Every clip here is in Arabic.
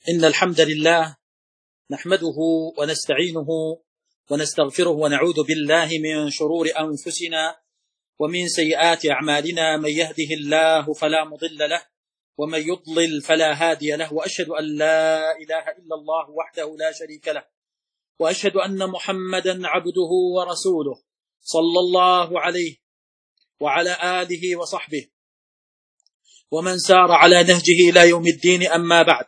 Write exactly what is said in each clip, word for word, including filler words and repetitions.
إن الحمد لله نحمده ونستعينه ونستغفره ونعوذ بالله من شرور أنفسنا ومن سيئات أعمالنا. من يهده الله فلا مضل له ومن يضلل فلا هادي له، وأشهد أن لا إله إلا الله وحده لا شريك له، وأشهد أن محمدا عبده ورسوله صلى الله عليه وعلى آله وصحبه ومن سار على نهجه إلى يوم الدين. أما بعد،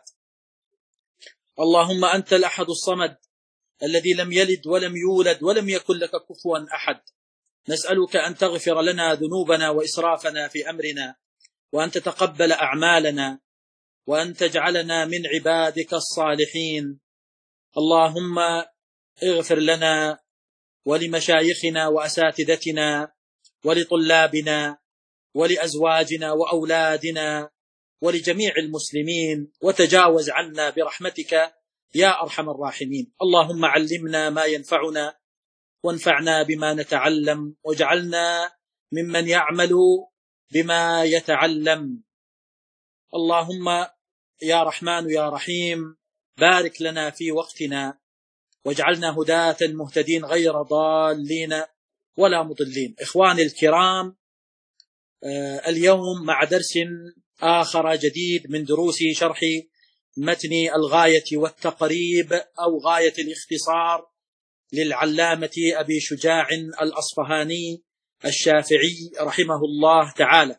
اللهم أنت الأحد الصمد الذي لم يلد ولم يولد ولم يكن لك كفوا أحد، نسألك أن تغفر لنا ذنوبنا وإسرافنا في أمرنا، وأن تتقبل أعمالنا، وأن تجعلنا من عبادك الصالحين. اللهم اغفر لنا ولمشايخنا وأساتذتنا ولطلابنا ولأزواجنا وأولادنا ولجميع المسلمين، وتجاوز عنا برحمتك يا أرحم الراحمين. اللهم علمنا ما ينفعنا وانفعنا بما نتعلم، واجعلنا ممن يعمل بما يتعلم. اللهم يا رحمن يا رحيم بارك لنا في وقتنا، واجعلنا هداة مهتدين غير ضالين ولا مضلين. إخواني الكرام، اليوم مع درس آخر جديد من دروس شرح متن الغاية والتقريب أو غاية الاختصار للعلامة أبي شجاع الأصفهاني الشافعي رحمه الله تعالى.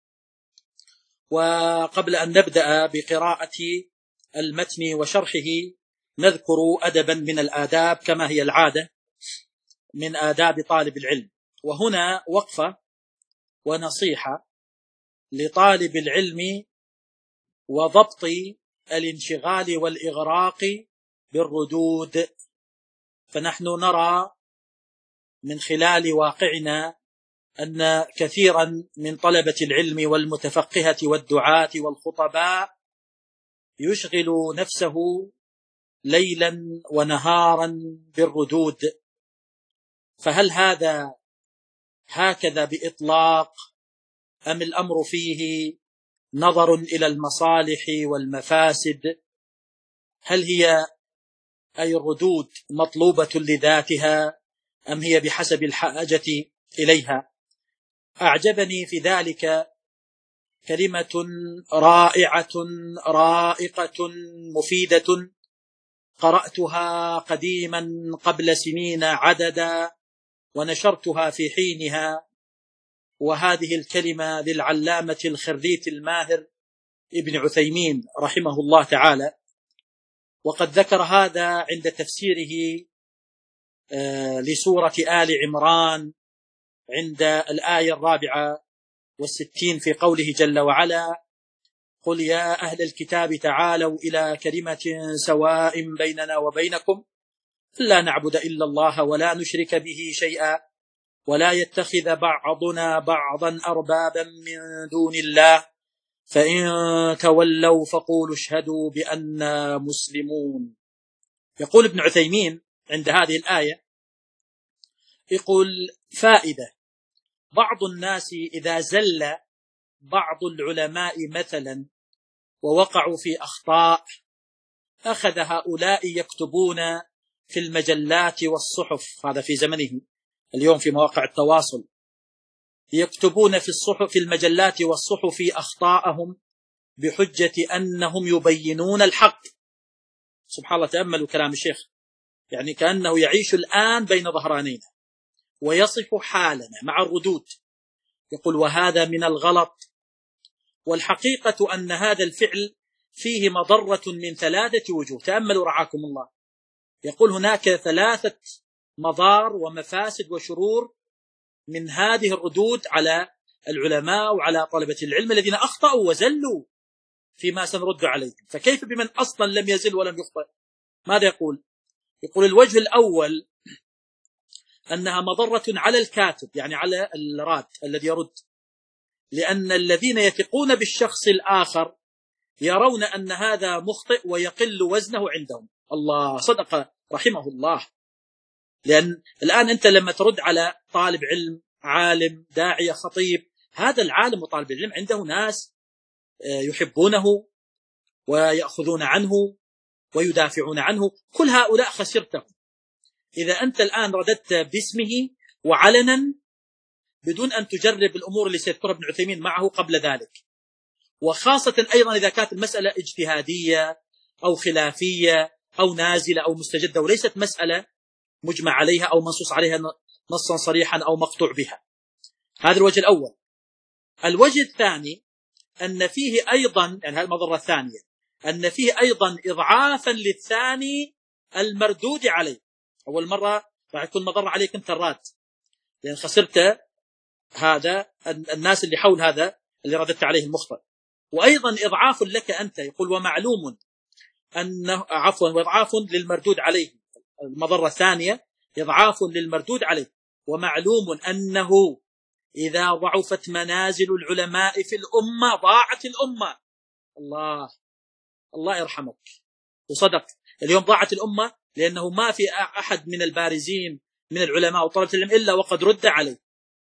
وقبل أن نبدأ بقراءة المتن وشرحه نذكر أدبا من الآداب كما هي العادة من آداب طالب العلم. وهنا وقفة ونصيحة لطالب العلم وضبط الانشغال والإغراق بالردود. فنحن نرى من خلال واقعنا أن كثيرا من طلبة العلم والمتفقهة والدعاة والخطباء يشغل نفسه ليلا ونهارا بالردود. فهل هذا هكذا بإطلاق، أم الأمر فيه نظر إلى المصالح والمفاسد؟ هل هي أي الردود مطلوبة لذاتها أم هي بحسب الحاجة إليها؟ أعجبني في ذلك كلمة رائعة رائقة مفيدة قرأتها قديما قبل سنين عددا ونشرتها في حينها، وهذه الكلمة للعلامة الخريت الماهر ابن عثيمين رحمه الله تعالى. وقد ذكر هذا عند تفسيره لسورة آل عمران عند الآية الرابعة والستين في قوله جل وعلا: قل يا أهل الكتاب تعالوا إلى كلمة سواء بيننا وبينكم لا نعبد إلا الله ولا نشرك به شيئا ولا يتخذ بعضنا بعضا أربابا من دون الله فإن تولوا فقولوا اشهدوا بأننا مسلمون. يقول ابن عثيمين عند هذه الآية، يقول فائدة: بعض الناس إذا زل بعض العلماء مثلا ووقعوا في أخطاء أخذ هؤلاء يكتبون في المجلات والصحف، هذا في زمنه اليوم في مواقع التواصل، يكتبون في الصحف في المجلات والصحف أخطاءهم بحجة أنهم يبينون الحق. سبحان الله، تأملوا كلام الشيخ، يعني كأنه يعيش الآن بين ظهرانينا ويصف حالنا مع الردود. يقول: وهذا من الغلط، والحقيقة أن هذا الفعل فيه مضرة من ثلاثة وجوه. تأملوا رعاكم الله. يقول هناك ثلاثة مضار ومفاسد وشرور من هذه الردود على العلماء وعلى طلبة العلم الذين أخطأوا وزلوا فيما سنرد عليهم. فكيف بمن أصلا لم يزل ولم يخطئ؟ ماذا يقول؟ يقول الوجه الأول أنها مضرة على الكاتب، يعني على الراد الذي يرد، لأن الذين يثقون بالشخص الآخر يرون أن هذا مخطئ ويقل وزنه عندهم. الله صدق رحمه الله. لأن الآن أنت لما ترد على طالب علم عالم داعية خطيب، هذا العالم وطالب العلم عنده ناس يحبونه ويأخذون عنه ويدافعون عنه، كل هؤلاء خسرتهم إذا أنت الآن رددت باسمه وعلنا بدون أن تجرب الأمور اللي سيذكرها ابن عثيمين معه قبل ذلك، وخاصة أيضا إذا كانت المسألة اجتهادية أو خلافية أو نازلة أو مستجدة وليست مسألة مجمع عليها أو منصوص عليها نصا صريحا أو مقطوع بها. هذا الوجه الأول. الوجه الثاني أن فيه أيضا، يعني هذه المضرة الثانية، أن فيه أيضا إضعافا للثاني المردود عليه. أول مرة راح يكون مضر عليك أنت الراد لأن خسرت هذا الناس اللي حول هذا اللي رددت عليه المخطئ، وأيضا إضعاف لك أنت. يقول ومعلوم أنه عفوا وإضعاف للمردود عليه. المضرة الثانية إضعاف للمردود عليه. ومعلوم أنه إذا ضعفت منازل العلماء في الأمة ضاعت الأمة. الله الله يرحمك، وصدق. اليوم ضاعت الأمة لأنه ما في أحد من البارزين من العلماء وطلبة العلم إلا وقد رد عليه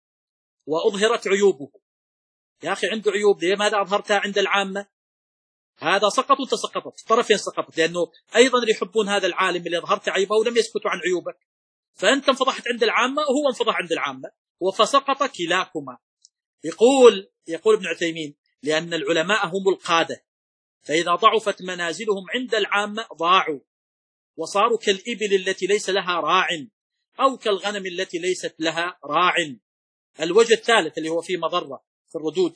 وأظهرت عيوبه. يا أخي عنده عيوب، لماذا أظهرتها عند العامة؟ هذا سقط وانت سقطت، طرفين سقطت، لأنه أيضا يحبون هذا العالم اللي أظهرت عيبه ولم يسكتوا عن عيوبك، فأنت انفضحت عند العامة وهو انفضح عند العامة وفسقط كلاكما. يقول يقول ابن عثيمين لأن العلماء هم القادة، فإذا ضعفت منازلهم عند العامة ضاعوا وصاروا كالإبل التي ليس لها راع أو كالغنم التي ليست لها راع. الوجه الثالث اللي هو فيه مضرة في الردود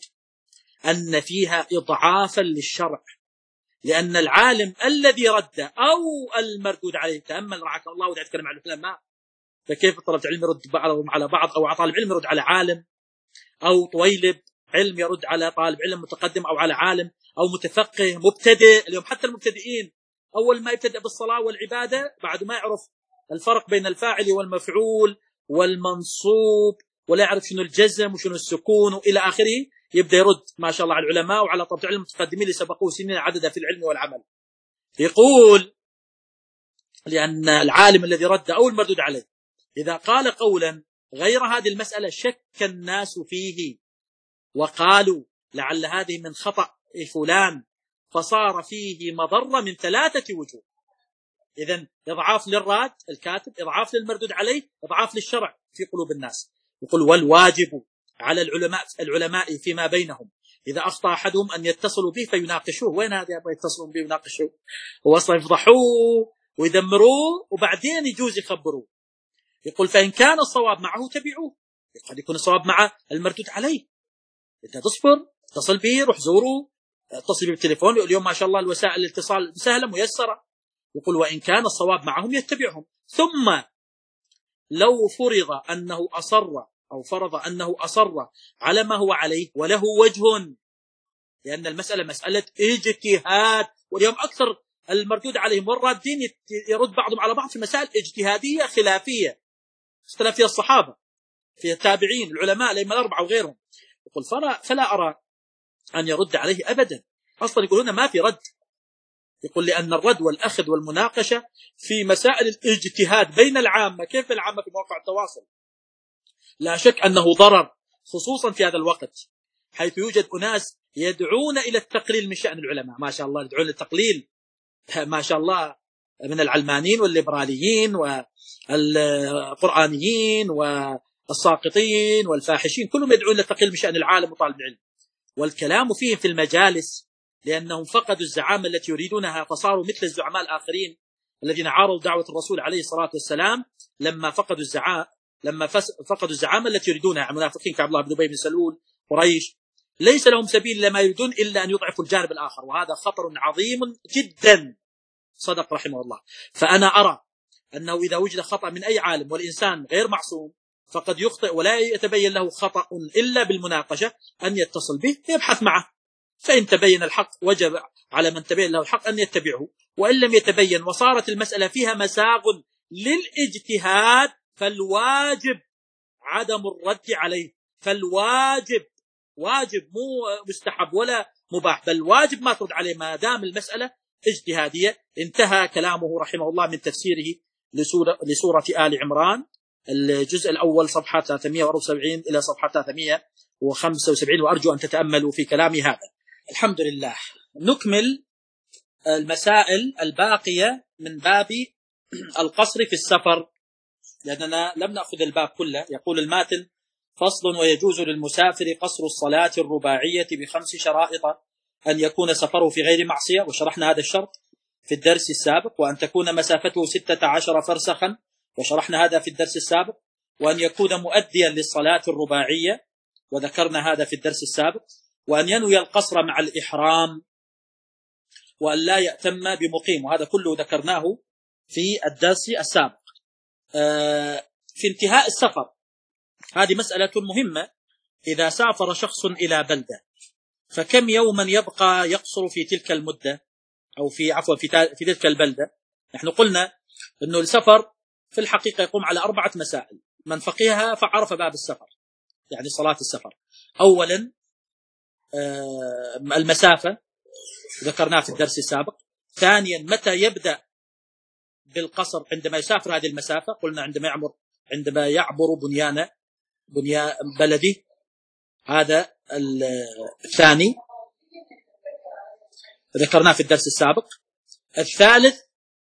أن فيها إضعافا للشرع، لأن العالم الذي رد أو المردود عليه، تأمل رعاك الله ودع تكلم عن العلماء، فكيف طلبة العلم يرد بعضهم على بعض، أو طالب علم يرد على عالم، أو طويلب علم يرد على طالب علم متقدم أو على عالم، أو متفقه مبتدئ. اليوم حتى المبتدئين أول ما يبتدأ بالصلاة والعبادة بعد ما يعرف الفرق بين الفاعل والمفعول والمنصوب ولا يعرف شنو الجزم وشنو السكون وإلى آخره، يبدأ يرد ما شاء الله على العلماء وعلى طلبة العلم المتقدمين اللي سبقوه سنين عددا في العلم والعمل. يقول لأن العالم الذي رد أو المردود عليه إذا قال قولا غير هذه المسألة شك الناس فيه وقالوا لعل هذه من خطأ فلان فصار فيه مضرة من ثلاثة وجوه. إذن إضعاف للراد الكاتب، إضعاف للمردود عليه، إضعاف للشرع في قلوب الناس. يقول والواجب على العلماء العلماء فيما بينهم إذا أخطأ أحدهم أن يتصلوا به فيناقشوه. وين هذا يبغى يتصلون به ويناقشوه؟ هو أصلا يفضحوه ويدمروه وبعدين يجوز يخبروه. يقول فإن كان الصواب معه تبعوه. قد يكون الصواب مع المردود عليه، أنت تصبر، اتصل به، روح زوره، اتصل بالتليفون. اليوم ما شاء الله الوسائل الاتصال سهلة ميسرة. يقول وإن كان الصواب معهم يتبعهم. ثم لو فرض أنه أصر أو فرض أنه أصر على ما هو عليه وله وجه، لأن المسألة مسألة اجتهاد، واليوم أكثر المردود عليهم والرادين يرد بعضهم على بعض في مسائل اجتهادية خلافية اختلف فيها الصحابة، فيها التابعين، العلماء الأئمة الأربعة وغيرهم. يقول فلا أرى أن يرد عليه أبدا. أصلا يقولون ما في رد. يقول لأن الرد والأخذ والمناقشة في مسائل الاجتهاد بين العامة، كيف العامة في مواقع التواصل، لا شك أنه ضرر، خصوصا في هذا الوقت حيث يوجد أناس يدعون إلى التقليل من شأن العلماء. ما شاء الله يدعون للتقليل ما شاء الله من العلمانيين والليبراليين والقرآنيين والساقطين والفاحشين، كلهم يدعون للتقليل من شأن العالم وطالب العلم، والكلام فيهم في المجالس لأنهم فقدوا الزعامة التي يريدونها فصاروا مثل الزعماء الآخرين الذين عارضوا دعوة الرسول عليه الصلاة والسلام لما فقدوا الزعامة لما فقدوا الزعامة التي يريدونها. المنافقين كعبد الله بن أبي بن سلول قريش ليس لهم سبيل لما يريدون إلا أن يضعفوا الجانب الآخر، وهذا خطر عظيم جدا. صدق رحمه الله. فأنا أرى أنه إذا وجد خطأ من أي عالم والإنسان غير معصوم فقد يخطئ ولا يتبين له خطأ إلا بالمناقشة، أن يتصل به يبحث معه، فإن تبين الحق وجب على من تبين له الحق أن يتبعه، وإن لم يتبين وصارت المسألة فيها مساغ للاجتهاد فالواجب عدم الرد عليه. فالواجب واجب، مو مستحب ولا مباح، بل واجب ما ترد عليه ما دام المسألة اجتهادية. انتهى كلامه رحمه الله من تفسيره لسورة, لسورة آل عمران الجزء الأول صفحة ثلاثمائة وأربعة وسبعين إلى صفحة ثلاثمائة وخمسة وسبعين، وأرجو أن تتأملوا في كلامي هذا. الحمد لله. نكمل المسائل الباقية من باب القصر في السفر، لأننا لم نأخذ الباب كله. يقول الماتن: فصل: ويجوز للمسافر قصر الصلاة الرباعية بخمس شرائط: أن يكون سفره في غير معصية، وشرحنا هذا الشرط في الدرس السابق، وأن تكون مسافته ستة عشر فرسخا، وشرحنا هذا في الدرس السابق، وأن يكون مؤديا للصلاة الرباعية، وذكرنا هذا في الدرس السابق، وأن ينوي القصر مع الإحرام، وأن لا يأتم بمقيم، وهذا كله ذكرناه في الدرس السابق. في انتهاء السفر، هذه مسألة مهمة. إذا سافر شخص إلى بلدة فكم يوما يبقى يقصر في تلك المدة، أو في عفوا في, في تلك البلدة؟ نحن قلنا أنه السفر في الحقيقة يقوم على أربعة مسائل، من فقهها فعرف باب السفر، يعني صلاة السفر. أولا المسافة، ذكرناه في الدرس السابق. ثانيا متى يبدأ بالقصر عندما يسافر هذه المسافة، قلنا عندما يعبر عندما يعبر بنيان بنيان بلده، هذا الثاني ذكرناه في الدرس السابق. الثالث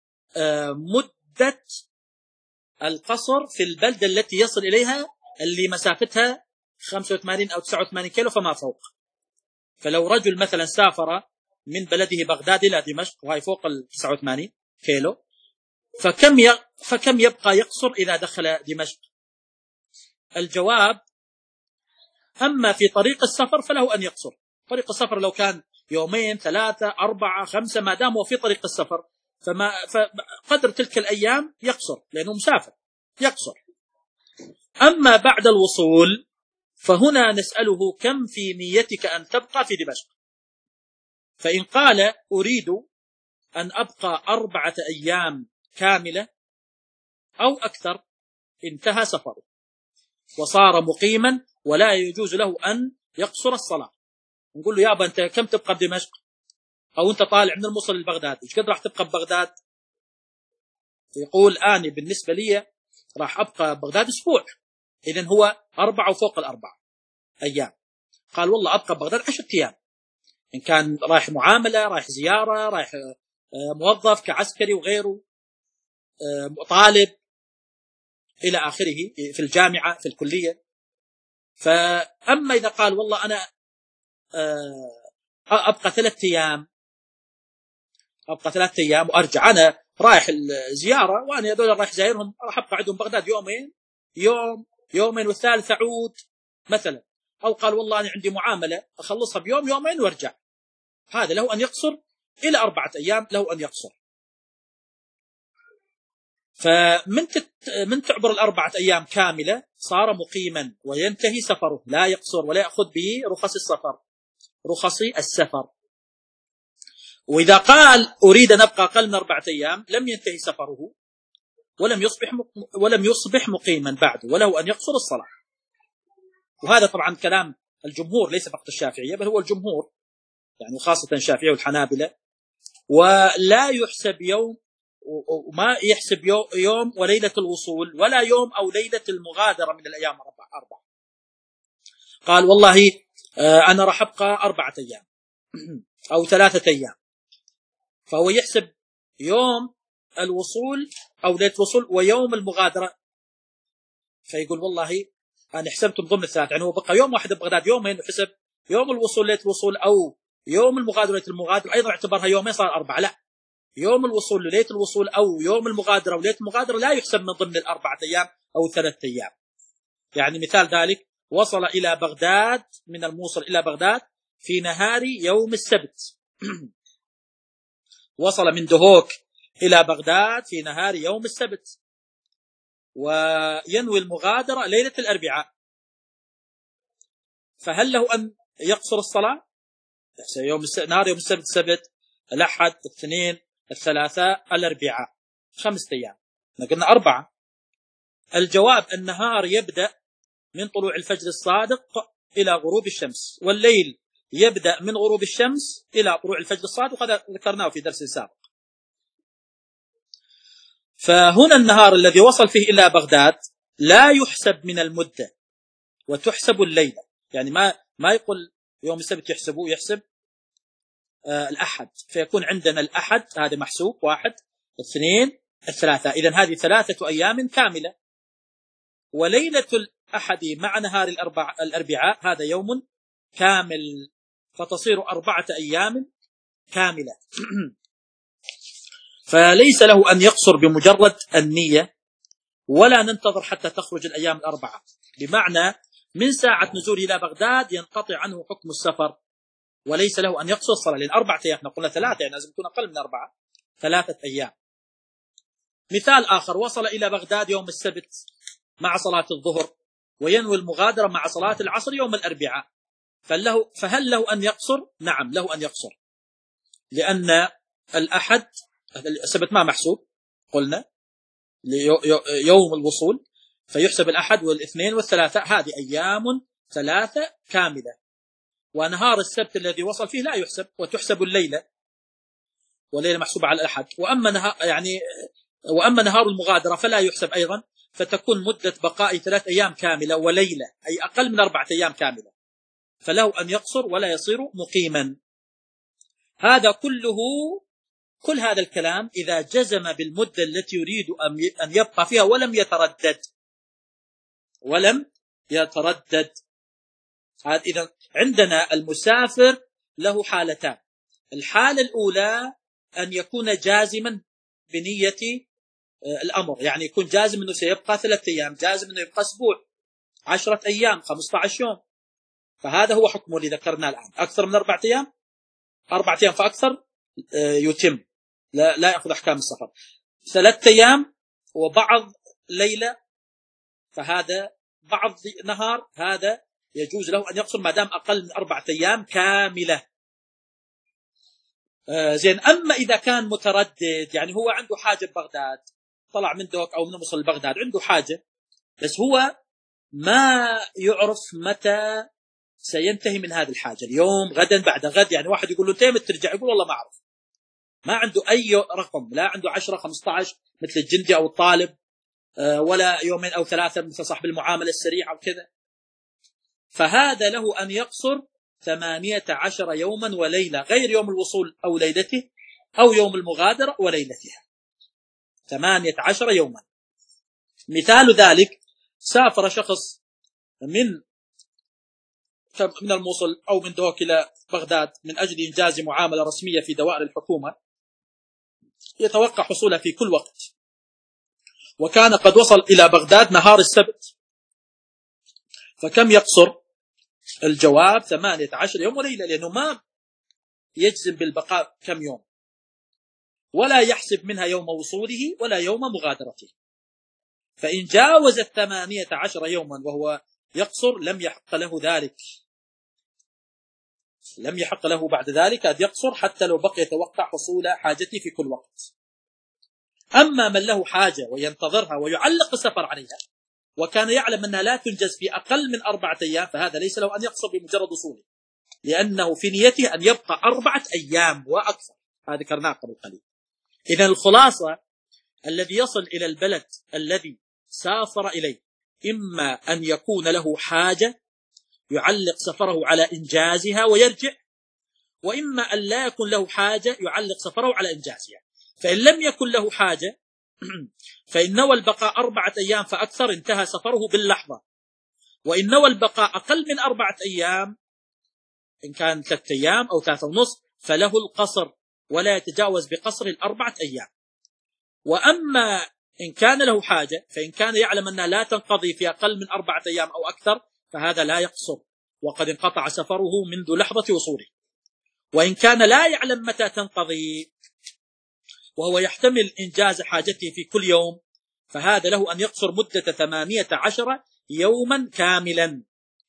مدة القصر في البلدة التي يصل إليها، اللي مسافتها خمسة وثمانين أو تسعة وثمانين كيلو فما فوق. فلو رجل مثلا سافر من بلده بغداد إلى دمشق وهي فوق ال تسعة وثمانين كيلو، فكم فكم يبقى يقصر إذا دخل دمشق؟ الجواب: أما في طريق السفر فله أن يقصر. طريق السفر لو كان يومين ثلاثة أربعة خمسة، ما دام هو في طريق السفر فما فقدر تلك الأيام يقصر، لأنه مسافر يقصر. أما بعد الوصول فهنا نسأله: كم في نيتك أن تبقى في دمشق؟ فإن قال: أريد أن أبقى أربعة أيام كاملة أو أكثر، انتهى سفره وصار مقيما، ولا يجوز له أن يقصر الصلاة. نقول له: يابا أنت كم تبقى بدمشق؟ أو أنت طالع من الموصل لبغداد، إيش قد راح تبقى ببغداد؟ يقول: أنا بالنسبة لي راح أبقى ببغداد أسبوع، إذن هو أربعة وفوق الأربع أيام. قال: والله أبقى ببغداد عشرة أيام، إن كان رايح معاملة، رايح زيارة، رايح موظف كعسكري وغيره، طالب إلى آخره، في الجامعة في الكلية. فأما إذا قال: والله أنا أبقى ثلاثة أيام أبقى ثلاثة أيام وأرجع، أنا رايح الزيارة وأنا هذول رايح زايرهم، راح أبقى عندهم بغداد يومين يوم يومين والثالث أعود مثلا. أو قال: والله أنا عندي معاملة أخلصها بيوم يومين وأرجع، هذا له أن يقصر إلى أربعة أيام، له أن يقصر. فمن تت... من تعبر الأربعة أيام كاملة صار مقيما وينتهي سفره، لا يقصر ولا يأخذ به رخص السفر رخص السفر. وإذا قال: أريد أن أبقى أقل من أربعة أيام، لم ينتهي سفره ولم يصبح م... ولم يصبح مقيما بعد، وله أن يقصر الصلاة. وهذا طبعا كلام الجمهور، ليس فقط الشافعية بل هو الجمهور، يعني خاصة الشافعية والحنابلة. ولا يحسب يوم، وما يحسب يوم وليلة الوصول، ولا يوم أو ليلة المغادرة من الأيام أربعة. قال: والله أنا راح أبقى أربعة أيام أو ثلاثة أيام، فهو يحسب يوم الوصول أو ليلة الوصول ويوم المغادرة، فيقول: والله أنا حسبت ضمن الثلاث، يعني هو بقى يوم واحد ببغداد يومين، وحسب يوم الوصول ليلة الوصول أو يوم المغادرة ليلة المغادرة، أيضا اعتبرها يومين صار أربعة. لا، يوم الوصول لليلة الوصول أو يوم المغادرة وليلة المغادرة لا يحسب من ضمن الأربعة أيام أو ثلاثة أيام. يعني مثال ذلك: وصل إلى بغداد، من الموصل إلى بغداد في نهار يوم السبت وصل من دهوك إلى بغداد في نهار يوم السبت، وينوي المغادرة ليلة الأربعاء، فهل له أن يقصر الصلاة؟ يوم نهار يوم السبت، السبت الأحد الاثنين الثلاثاء الأربعاء، خمسة أيام. قلنا أربعة. الجواب: النهار يبدأ من طلوع الفجر الصادق إلى غروب الشمس، والليل يبدأ من غروب الشمس إلى طلوع الفجر الصادق، وهذا ذكرناه في درس سابق. فهنا النهار الذي وصل فيه إلى بغداد لا يحسب من المدة، وتحسب الليلة. يعني ما ما يقول يوم السبت يحسبوه، يحسب آه الأحد، فيكون عندنا الأحد هذا محسوب واحد اثنين الثلاثة، إذن هذه ثلاثة أيام كاملة. وليلة الأحد مع نهار الأربع الأربعاء هذا يوم كامل، فتصير أربعة أيام كاملة. فليس له أن يقصر بمجرد النية، ولا ننتظر حتى تخرج الأيام الأربعة، بمعنى من ساعة نزوله إلى بغداد ينقطع عنه حكم السفر، وليس له أن يقصر الصلاة، لأن أربعة أيام، قلنا ثلاثة يعني لازم يكون أقل من أربعة، ثلاثة أيام. مثال آخر، وصل إلى بغداد يوم السبت مع صلاة الظهر، وينوي المغادرة مع صلاة العصر يوم الأربعاء، فله فهل له أن يقصر؟ نعم له أن يقصر، لأن الأحد السبت ما محسوب قلنا يوم الوصول، فيحسب الأحد والاثنين والثلاثة، هذه أيام ثلاثة كاملة. ونهار السبت الذي وصل فيه لا يحسب، وتحسب الليلة، والليلة محسوبة على الأحد. وأما نهار يعني وأما نهار المغادرة فلا يحسب أيضا، فتكون مدة بقاء ثلاث أيام كاملة وليلة، أي أقل من أربعة أيام كاملة، فله أن يقصر ولا يصير مقيما. هذا كله كل هذا الكلام إذا جزم بالمدة التي يريد أن يبقى فيها ولم يتردد ولم يتردد هذا. إذن عندنا المسافر له حالتان، الحالة الأولى أن يكون جازما بنية الأمر، يعني يكون جازم أنه سيبقى ثلاثة أيام، جازم أنه يبقى أسبوع، عشرة أيام، خمسة عشر يوم، فهذا هو حكمه اللي ذكرناه الآن. أكثر من أربعة أيام أربعة أيام فأكثر يتم، لا, لا يأخذ أحكام السفر. ثلاثة أيام وبعض ليلة، فهذا بعض نهار، هذا يجوز له أن يقصر ما دام أقل من أربعة أيام كاملة. آه زين. أما إذا كان متردد، يعني هو عنده حاجة ببغداد، طلع من دوك أو من وصل لبغداد عنده حاجة، بس هو ما يعرف متى سينتهي من هذه الحاجة، اليوم غدا بعد غد، يعني واحد يقول له تيمت ترجع، يقول والله ما أعرف، ما عنده أي رقم، لا عنده عشرة خمسة عشر مثل الجندي أو الطالب، ولا يومين أو ثلاثة مثل صاحب المعاملة السريعة وكذا، فهذا له أن يقصر ثمانية عشر يوما وليلة، غير يوم الوصول أو ليلته، أو يوم المغادرة وليلتها، ثمانية عشر يوما. مثال ذلك، سافر شخص من من الموصل أو من دوك إلى بغداد من أجل إنجاز معاملة رسمية في دوائر الحكومة، يتوقع حصولها في كل وقت، وكان قد وصل إلى بغداد نهار السبت، فكم يقصر؟ الجواب ثمانية عشر يوم وليلة، لأنه ما يجزم بالبقاء كم يوم، ولا يحسب منها يوم وصوله ولا يوم مغادرته، فإن جاوز الثمانية عشر يوما وهو يقصر لم يحق له ذلك، لم يحق له بعد ذلك أن يقصر حتى لو بقي يتوقع حصول حاجته في كل وقت. أما من له حاجة وينتظرها ويعلق السفر عليها، وكان يعلم أنها لا تنجز في أقل من أربعة أيام، فهذا ليس له أن يقصر بمجرد وصوله، لأنه في نيته أن يبقى أربعة أيام وأكثر، هذا ذكرناه قبل قليل. إذن الخلاصة، الذي يصل إلى البلد الذي سافر إليه إما أن يكون له حاجة يعلق سفره على إنجازها ويرجع، وإما أن لا يكون له حاجة يعلق سفره على إنجازها. فإن لم يكن له حاجة فإن نوى البقاء أربعة أيام فأكثر انتهى سفره باللحظة، وإن نوى البقاء أقل من أربعة أيام، إن كان ثلاثة أيام أو ثلاثة ونصف، فله القصر ولا يتجاوز بقصر الأربعة أيام. وأما إن كان له حاجة، فإن كان يعلم أنها لا تنقضي في أقل من أربعة أيام أو أكثر، فهذا لا يقصر، وقد انقطع سفره منذ لحظة وصوله. وإن كان لا يعلم متى تنقضي وهو يحتمل إنجاز حاجته في كل يوم، فهذا له أن يقصر مدة ثمانية عشر يوما كاملا.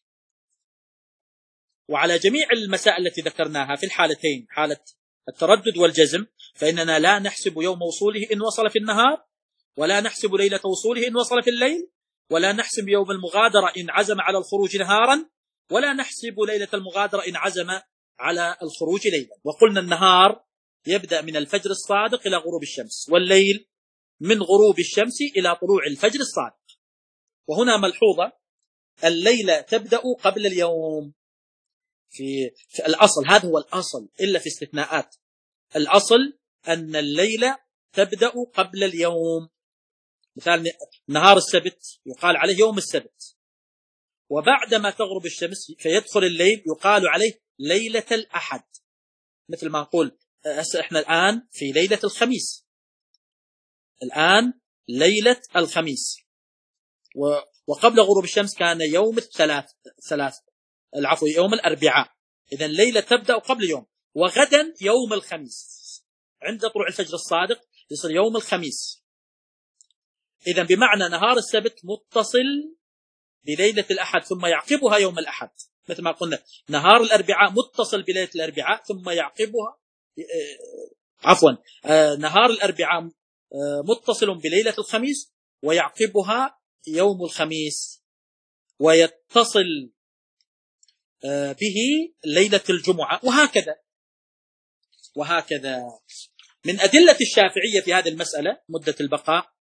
وعلى جميع المسائل التي ذكرناها في الحالتين، حالة التردد والجزم، فإننا لا نحسب يوم وصوله إن وصل في النهار، ولا نحسب ليلة وصوله إن وصل في الليل، ولا نحسب يوم المغادرة إن عزم على الخروج نهارا، ولا نحسب ليلة المغادرة إن عزم على الخروج ليلا. وقلنا النهار يبدأ من الفجر الصادق إلى غروب الشمس، والليل من غروب الشمس إلى طلوع الفجر الصادق. وهنا ملحوظة، الليلة تبدأ قبل اليوم، في, في الأصل هذا هو الأصل، إلا في استثناءات. الأصل أن الليلة تبدأ قبل اليوم. مثال نهار السبت يقال عليه يوم السبت، وبعدما تغرب الشمس فيدخل الليل يقال عليه ليلة الأحد. مثل ما نقول احنا الآن في ليلة الخميس، الآن ليلة الخميس، وقبل غروب الشمس كان يوم الثلاث ثلاث العفو يوم الأربعاء. إذن ليلة تبدأ قبل يوم، وغدا يوم الخميس عند طلوع الفجر الصادق يصير يوم الخميس. إذن بمعنى نهار السبت متصل بليلة الأحد ثم يعقبها يوم الأحد، مثل ما قلنا نهار الأربعاء متصل بليلة الأربعاء ثم يعقبها عفوا نهار الأربعاء متصل بليلة الخميس ويعقبها يوم الخميس، ويتصل به ليلة الجمعة، وهكذا وهكذا. من أدلة الشافعية في هذه المسألة مدة البقاء،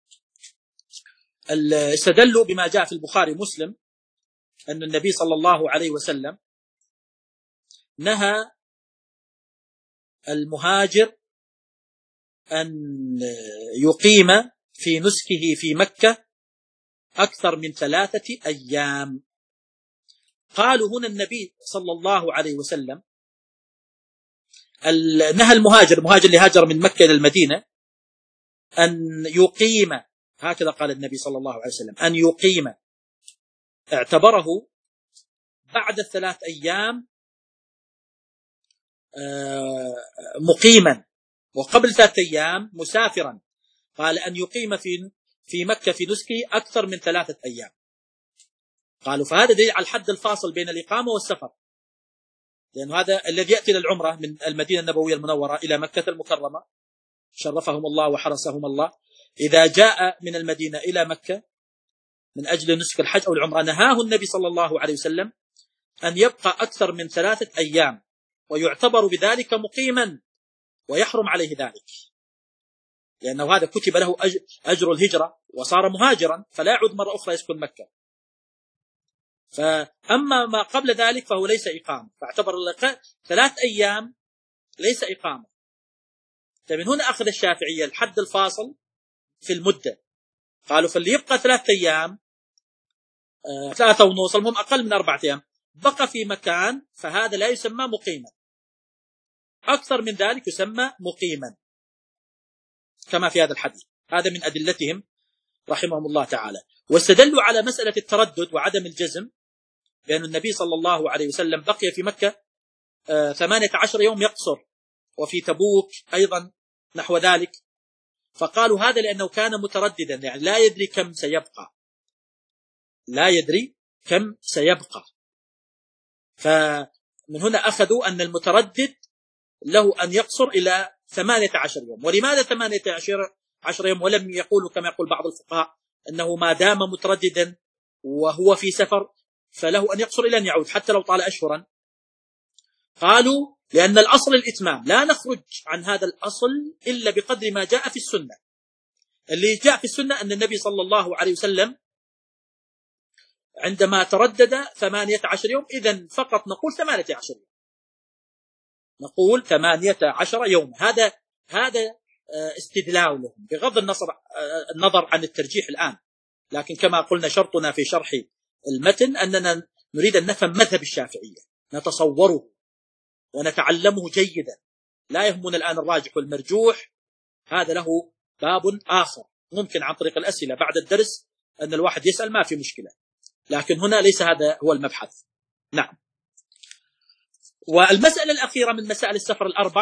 استدلوا بما جاء في البخاري مسلم أن النبي صلى الله عليه وسلم نهى المهاجر أن يقيم في نسكه في مكة أكثر من ثلاثة أيام. قالوا هنا النبي صلى الله عليه وسلم نهى المهاجر المهاجر اللي هاجر من مكة إلى المدينة أن يقيم، هكذا قال النبي صلى الله عليه وسلم، أن يقيم، اعتبره بعد الثلاث أيام مقيما، وقبل ثلاث أيام مسافرا. قال أن يقيم في في مكة في نسكه أكثر من ثلاثة أيام. قالوا فهذا دليل على الحد الفاصل بين الإقامة والسفر، لأن هذا الذي يأتي للعمرة من المدينة النبوية المنورة إلى مكة المكرمة شرفهم الله وحرسهم الله، إذا جاء من المدينة إلى مكة من أجل نسك الحج أو العمرة نهاه النبي صلى الله عليه وسلم أن يبقى أكثر من ثلاثة أيام، ويعتبر بذلك مقيما ويحرم عليه ذلك، لأنه هذا كتب له أجر الهجرة وصار مهاجرا فلا يعود مرة أخرى يسكن مكة. فأما ما قبل ذلك فهو ليس إقامة، فاعتبر ثلاث أيام ليس إقامة. فمن هنا أخذ الشافعية الحد الفاصل في المدة، قالوا فاللي يبقى ثلاثة أيام آه ثلاثة ونص المهم أقل من أربعة أيام بقى في مكان، فهذا لا يسمى مقيما. أكثر من ذلك يسمى مقيما كما في هذا الحديث. هذا من أدلتهم رحمهم الله تعالى. واستدلوا على مسألة التردد وعدم الجزم لأن النبي صلى الله عليه وسلم بقي في مكة آه ثمانية عشر يوم يقصر، وفي تبوك أيضا نحو ذلك. فقالوا هذا لأنه كان مترددا، يعني لا يدري كم سيبقى لا يدري كم سيبقى فمن هنا أخذوا أن المتردد له أن يقصر إلى ثمانية عشر يوم. ولماذا ثمانية عشر يوم ولم يقولوا كما يقول بعض الفقهاء أنه ما دام مترددا وهو في سفر فله أن يقصر إلى أن يعود حتى لو طال أشهرا؟ قالوا لأن الأصل الإتمام، لا نخرج عن هذا الأصل إلا بقدر ما جاء في السنة. اللي جاء في السنة أن النبي صلى الله عليه وسلم عندما تردد ثمانية عشر يوم، إذن فقط نقول ثمانية عشر يوم، نقول ثمانية عشر يوم. هذا هذا استدلال لهم بغض النظر النظر عن الترجيح الآن، لكن كما قلنا شرطنا في شرح المتن أننا نريد أن نفهم مذهب الشافعية، نتصوره ونتعلمه جيدا، لا يهمنا الآن الراجح والمرجوح، هذا له باب آخر ممكن عن طريق الأسئلة بعد الدرس أن الواحد يسأل، ما في مشكلة، لكن هنا ليس هذا هو المبحث. نعم. والمسألة الأخيرة من مسائل السفر الأربع،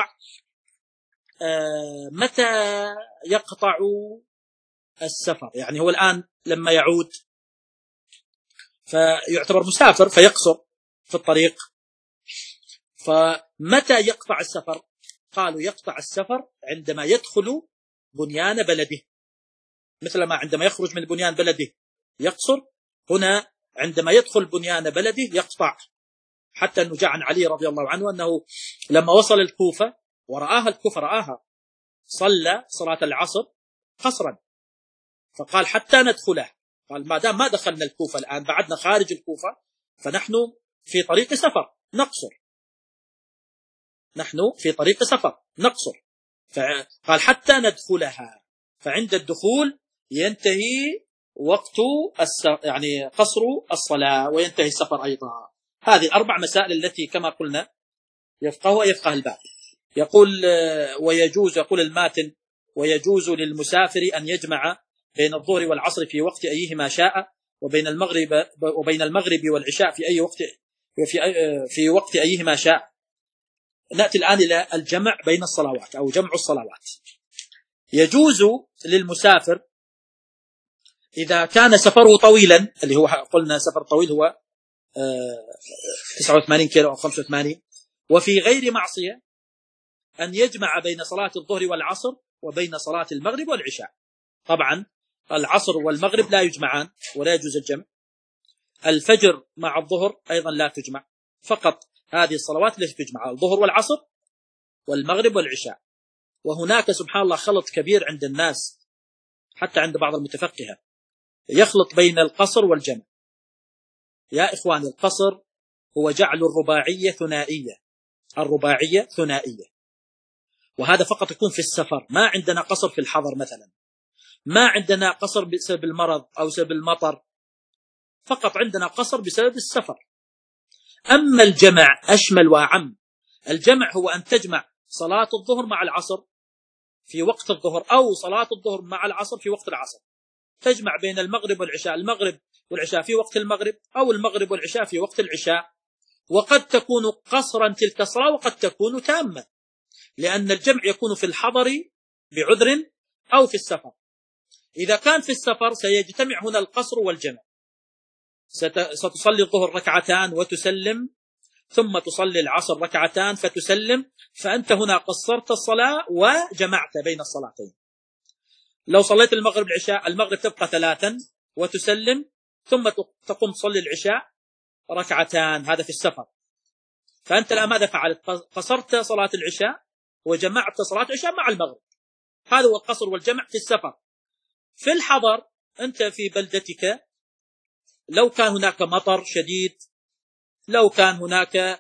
آه متى يقطع السفر؟ يعني هو الآن لما يعود فيعتبر مسافر فيقصر في الطريق، فمتى يقطع السفر؟ قالوا يقطع السفر عندما يدخل بنيان بلده، مثل ما عندما يخرج من بنيان بلده يقصر، هنا عندما يدخل بنيان بلده يقطع. حتى أنه جاء عن علي رضي الله عنه أنه لما وصل الكوفة ورآها الكوفة رآها صلى صلاة العصر قصرا، فقال حتى ندخله، قال ما دام ما دخلنا الكوفة الآن بعدنا خارج الكوفة فنحن في طريق سفر نقصر. نحن في طريق سفر نقصر، فقال حتى ندخلها، فعند الدخول ينتهي وقت يعني قصر الصلاة وينتهي السفر أيضا. هذه الأربع مسائل التي كما قلنا يفقه يفقه الباب. يقول ويجوز، يقول الماتن ويجوز للمسافر أن يجمع بين الظهر والعصر في وقت أيهما شاء، وبين المغرب وبين المغرب والعشاء في أي وقت في في وقت أيهما شاء. نأتي الآن إلى الجمع بين الصلوات أو جمع الصلوات. يجوز للمسافر إذا كان سفره طويلا، اللي هو قلنا سفر طويل هو تسعة وثمانين كيلو أو خمسة وثمانين، وفي غير معصية، أن يجمع بين صلاة الظهر والعصر وبين صلاة المغرب والعشاء. طبعا العصر والمغرب لا يجمعان ولا يجوز الجمع. الفجر مع الظهر أيضا لا تجمع، فقط هذه الصلوات التي تجمع الظهر والعصر والمغرب والعشاء. وهناك سبحان الله خلط كبير عند الناس حتى عند بعض المتفقهة، يخلط بين القصر والجمع. يا إخوان، القصر هو جعل الرباعية ثنائية، الرباعية ثنائية، وهذا فقط يكون في السفر. ما عندنا قصر في الحضر مثلا، ما عندنا قصر بسبب المرض أو سبب المطر، فقط عندنا قصر بسبب السفر. أما الجمع أشمل وأعم. الجمع هو أن تجمع صلاة الظهر مع العصر في وقت الظهر، أو صلاة الظهر مع العصر في وقت العصر. تجمع بين المغرب والعشاء، المغرب والعشاء في وقت المغرب، أو المغرب والعشاء في وقت العشاء. وقد تكون قصرا تلك الصلاة وقد تكون تامة، لأن الجمع يكون في الحضر بعذر أو في السفر. إذا كان في السفر سيجتمع هنا القصر والجمع، ستصلي الظهر ركعتان وتسلم، ثم تصلي العصر ركعتان فتسلم، فأنت هنا قصرت الصلاة وجمعت بين الصلاتين. لو صليت المغرب العشاء، المغرب تبقى ثلاثا وتسلم، ثم تقوم تصلي العشاء ركعتان، هذا في السفر. فأنت الآن ماذا فعلت؟ قصرت صلاة العشاء وجمعت صلاة العشاء مع المغرب. هذا هو القصر والجمع في السفر. في الحضر أنت في بلدتك، لو كان هناك مطر شديد، لو كان هناك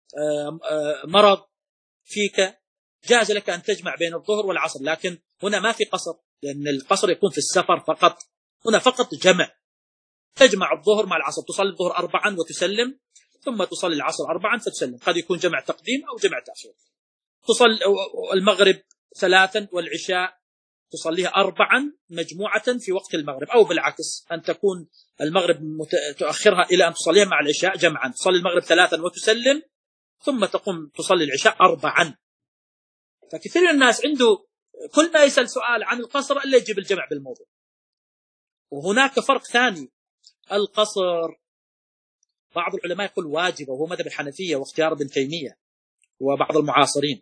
مرض فيك، جاز لك أن تجمع بين الظهر والعصر، لكن هنا ما في قصر، لأن القصر يكون في السفر فقط. هنا فقط جمع، تجمع الظهر مع العصر، تصلي الظهر أربعا وتسلم، ثم تصلي العصر أربعا فتسلم. قد يكون جمع تقديم أو جمع تأخير. تصلي المغرب ثلاثا والعشاء تصليها أربعا مجموعة في وقت المغرب، أو بالعكس أن تكون المغرب تؤخرها إلى أن تصليها مع العشاء جمعا، تصلي المغرب ثلاثا وتسلم، ثم تقوم تصلي العشاء أربعا. فكثير من الناس عنده كل ما يسأل سؤال عن القصر إلا يجيب الجمع بالموضوع. وهناك فرق ثاني، القصر بعض العلماء يقول واجب، وهو مذهب الحنفية واختيار ابن تيمية وبعض المعاصرين،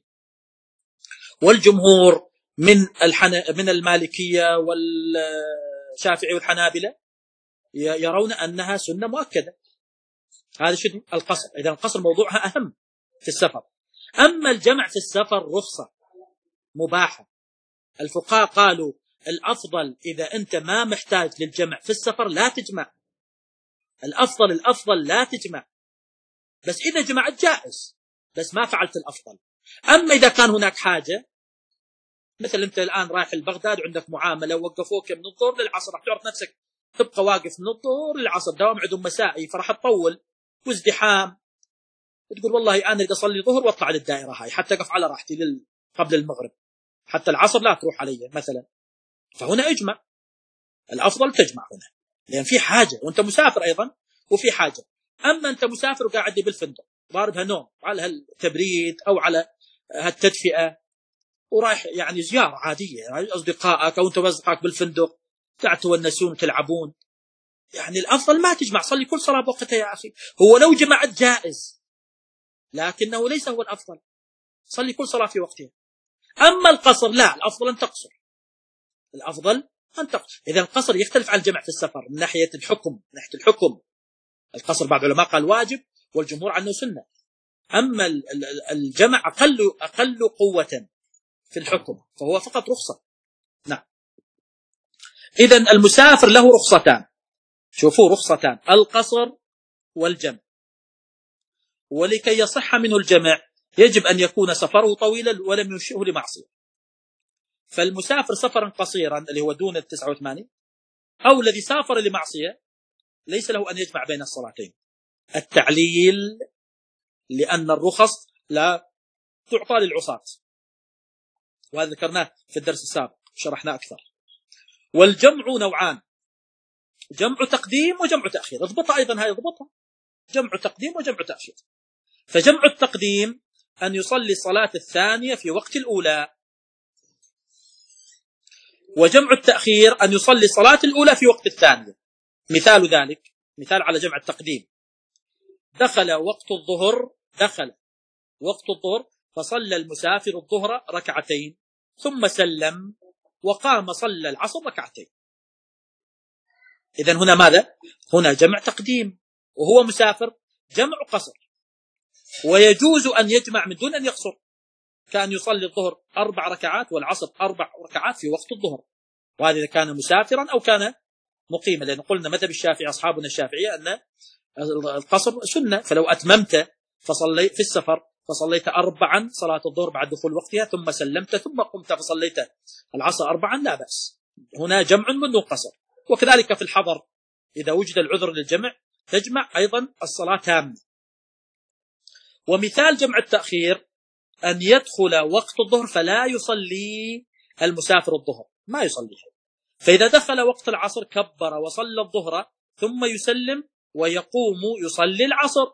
والجمهور من الحن... من المالكية والشافعي والحنابلة يرون أنها سنة مؤكدة. هذا شيء القصر. إذا القصر موضوعها أهم في السفر. أما الجمع في السفر رخصة مباحة. الفقهاء قالوا الأفضل إذا أنت ما محتاج للجمع في السفر لا تجمع، الأفضل الأفضل لا تجمع، بس إذا جمعت جائز، بس ما فعلت الأفضل. أما إذا كان هناك حاجة، مثل أنت الآن رايح البغداد وعندك معاملة ووقفوك من الظهر للعصر، راح تعرف نفسك تبقى واقف من الظهر للعصر، دوام عندهم مسائي، فراح تطول وازدحام، تقول والله أنا أريد أصلي ظهر وأطلع للدائرة هاي حتى أقف على راحتي قبل المغرب، حتى العصر لا تروح علي مثلا. فهنا اجمع، الأفضل تجمع هنا، لأن في حاجة وأنت مسافر أيضا وفي حاجة. أما أنت مسافر وقاعد بالفندق ضاربها نوم على هالتبريد أو على هالتدفئة، ورايح يعني زيارة عادية يعني أصدقائك أو أنت وأصدقائك بالفندق قاعد تونسون وتلعبون، يعني الأفضل ما تجمع، صلي كل صلاة بوقتها يا أخي. هو لو جمعت جائز، لكنه ليس هو الأفضل، صلي كل صلاة في وقتها. أما القصر لا، الأفضل أن تقصر، الأفضل أن تقصر. إذا القصر يختلف عن الجمع في السفر من ناحية الحكم، من ناحية الحكم القصر بعض العلماء قال واجب والجمهور عنه سنة. أما الجمع أقل أقل قوة في الحكم، فهو فقط رخصة. نعم. إذا المسافر له رخصتان، شوفوا رخصتان، القصر والجمع. ولكي يصح منه الجمع يجب أن يكون سفره طويلا ولم ينشئه لمعصية. فالمسافر سفرا قصيرا اللي هو دون التسعة وثمانين، أو الذي سافر لمعصية، ليس له أن يجمع بين الصلاتين. التعليل لأن الرخص لا تعطى للعصاة، وهذا ذكرناه في الدرس السابق شرحنا أكثر. والجمع نوعان، جمع تقديم وجمع تأخير. اضبطها أيضا، هاي اضبطها، جمع تقديم وجمع تأخير. فجمع التقديم أن يصلي الصلاة الثانية في وقت الأولى، وجمع التأخير أن يصلي الصلاة الأولى في وقت الثانية. مثال ذلك، مثال على جمع التقديم: دخل وقت الظهر دخل وقت الظهر فصلى المسافر الظهر ركعتين ثم سلم وقام صلى العصر ركعتين. إذن هنا ماذا؟ هنا جمع تقديم، وهو مسافر جمع قصر، ويجوز أن يجمع من دون أن يقصر، كان يصلي الظهر أربع ركعات والعصر أربع ركعات في وقت الظهر، وهذا إذا كان مسافرا أو كان مقيما، لأن قلنا مذهب الشافعي أصحابنا الشافعية أن القصر سنة، فلو أتممت فصليت في السفر فصليت أربعا صلاة الظهر بعد دخول وقتها ثم سلمت ثم قمت فصليت العصر أربعا لا بأس. هنا جمع من دون قصر. وكذلك في الحضر إذا وجد العذر للجمع تجمع أيضا الصلاة تامة. ومثال جمع التأخير أن يدخل وقت الظهر فلا يصلي المسافر الظهر، ما يصليها، فإذا دخل وقت العصر كبر وصلى الظهر ثم يسلم ويقوم يصلي العصر.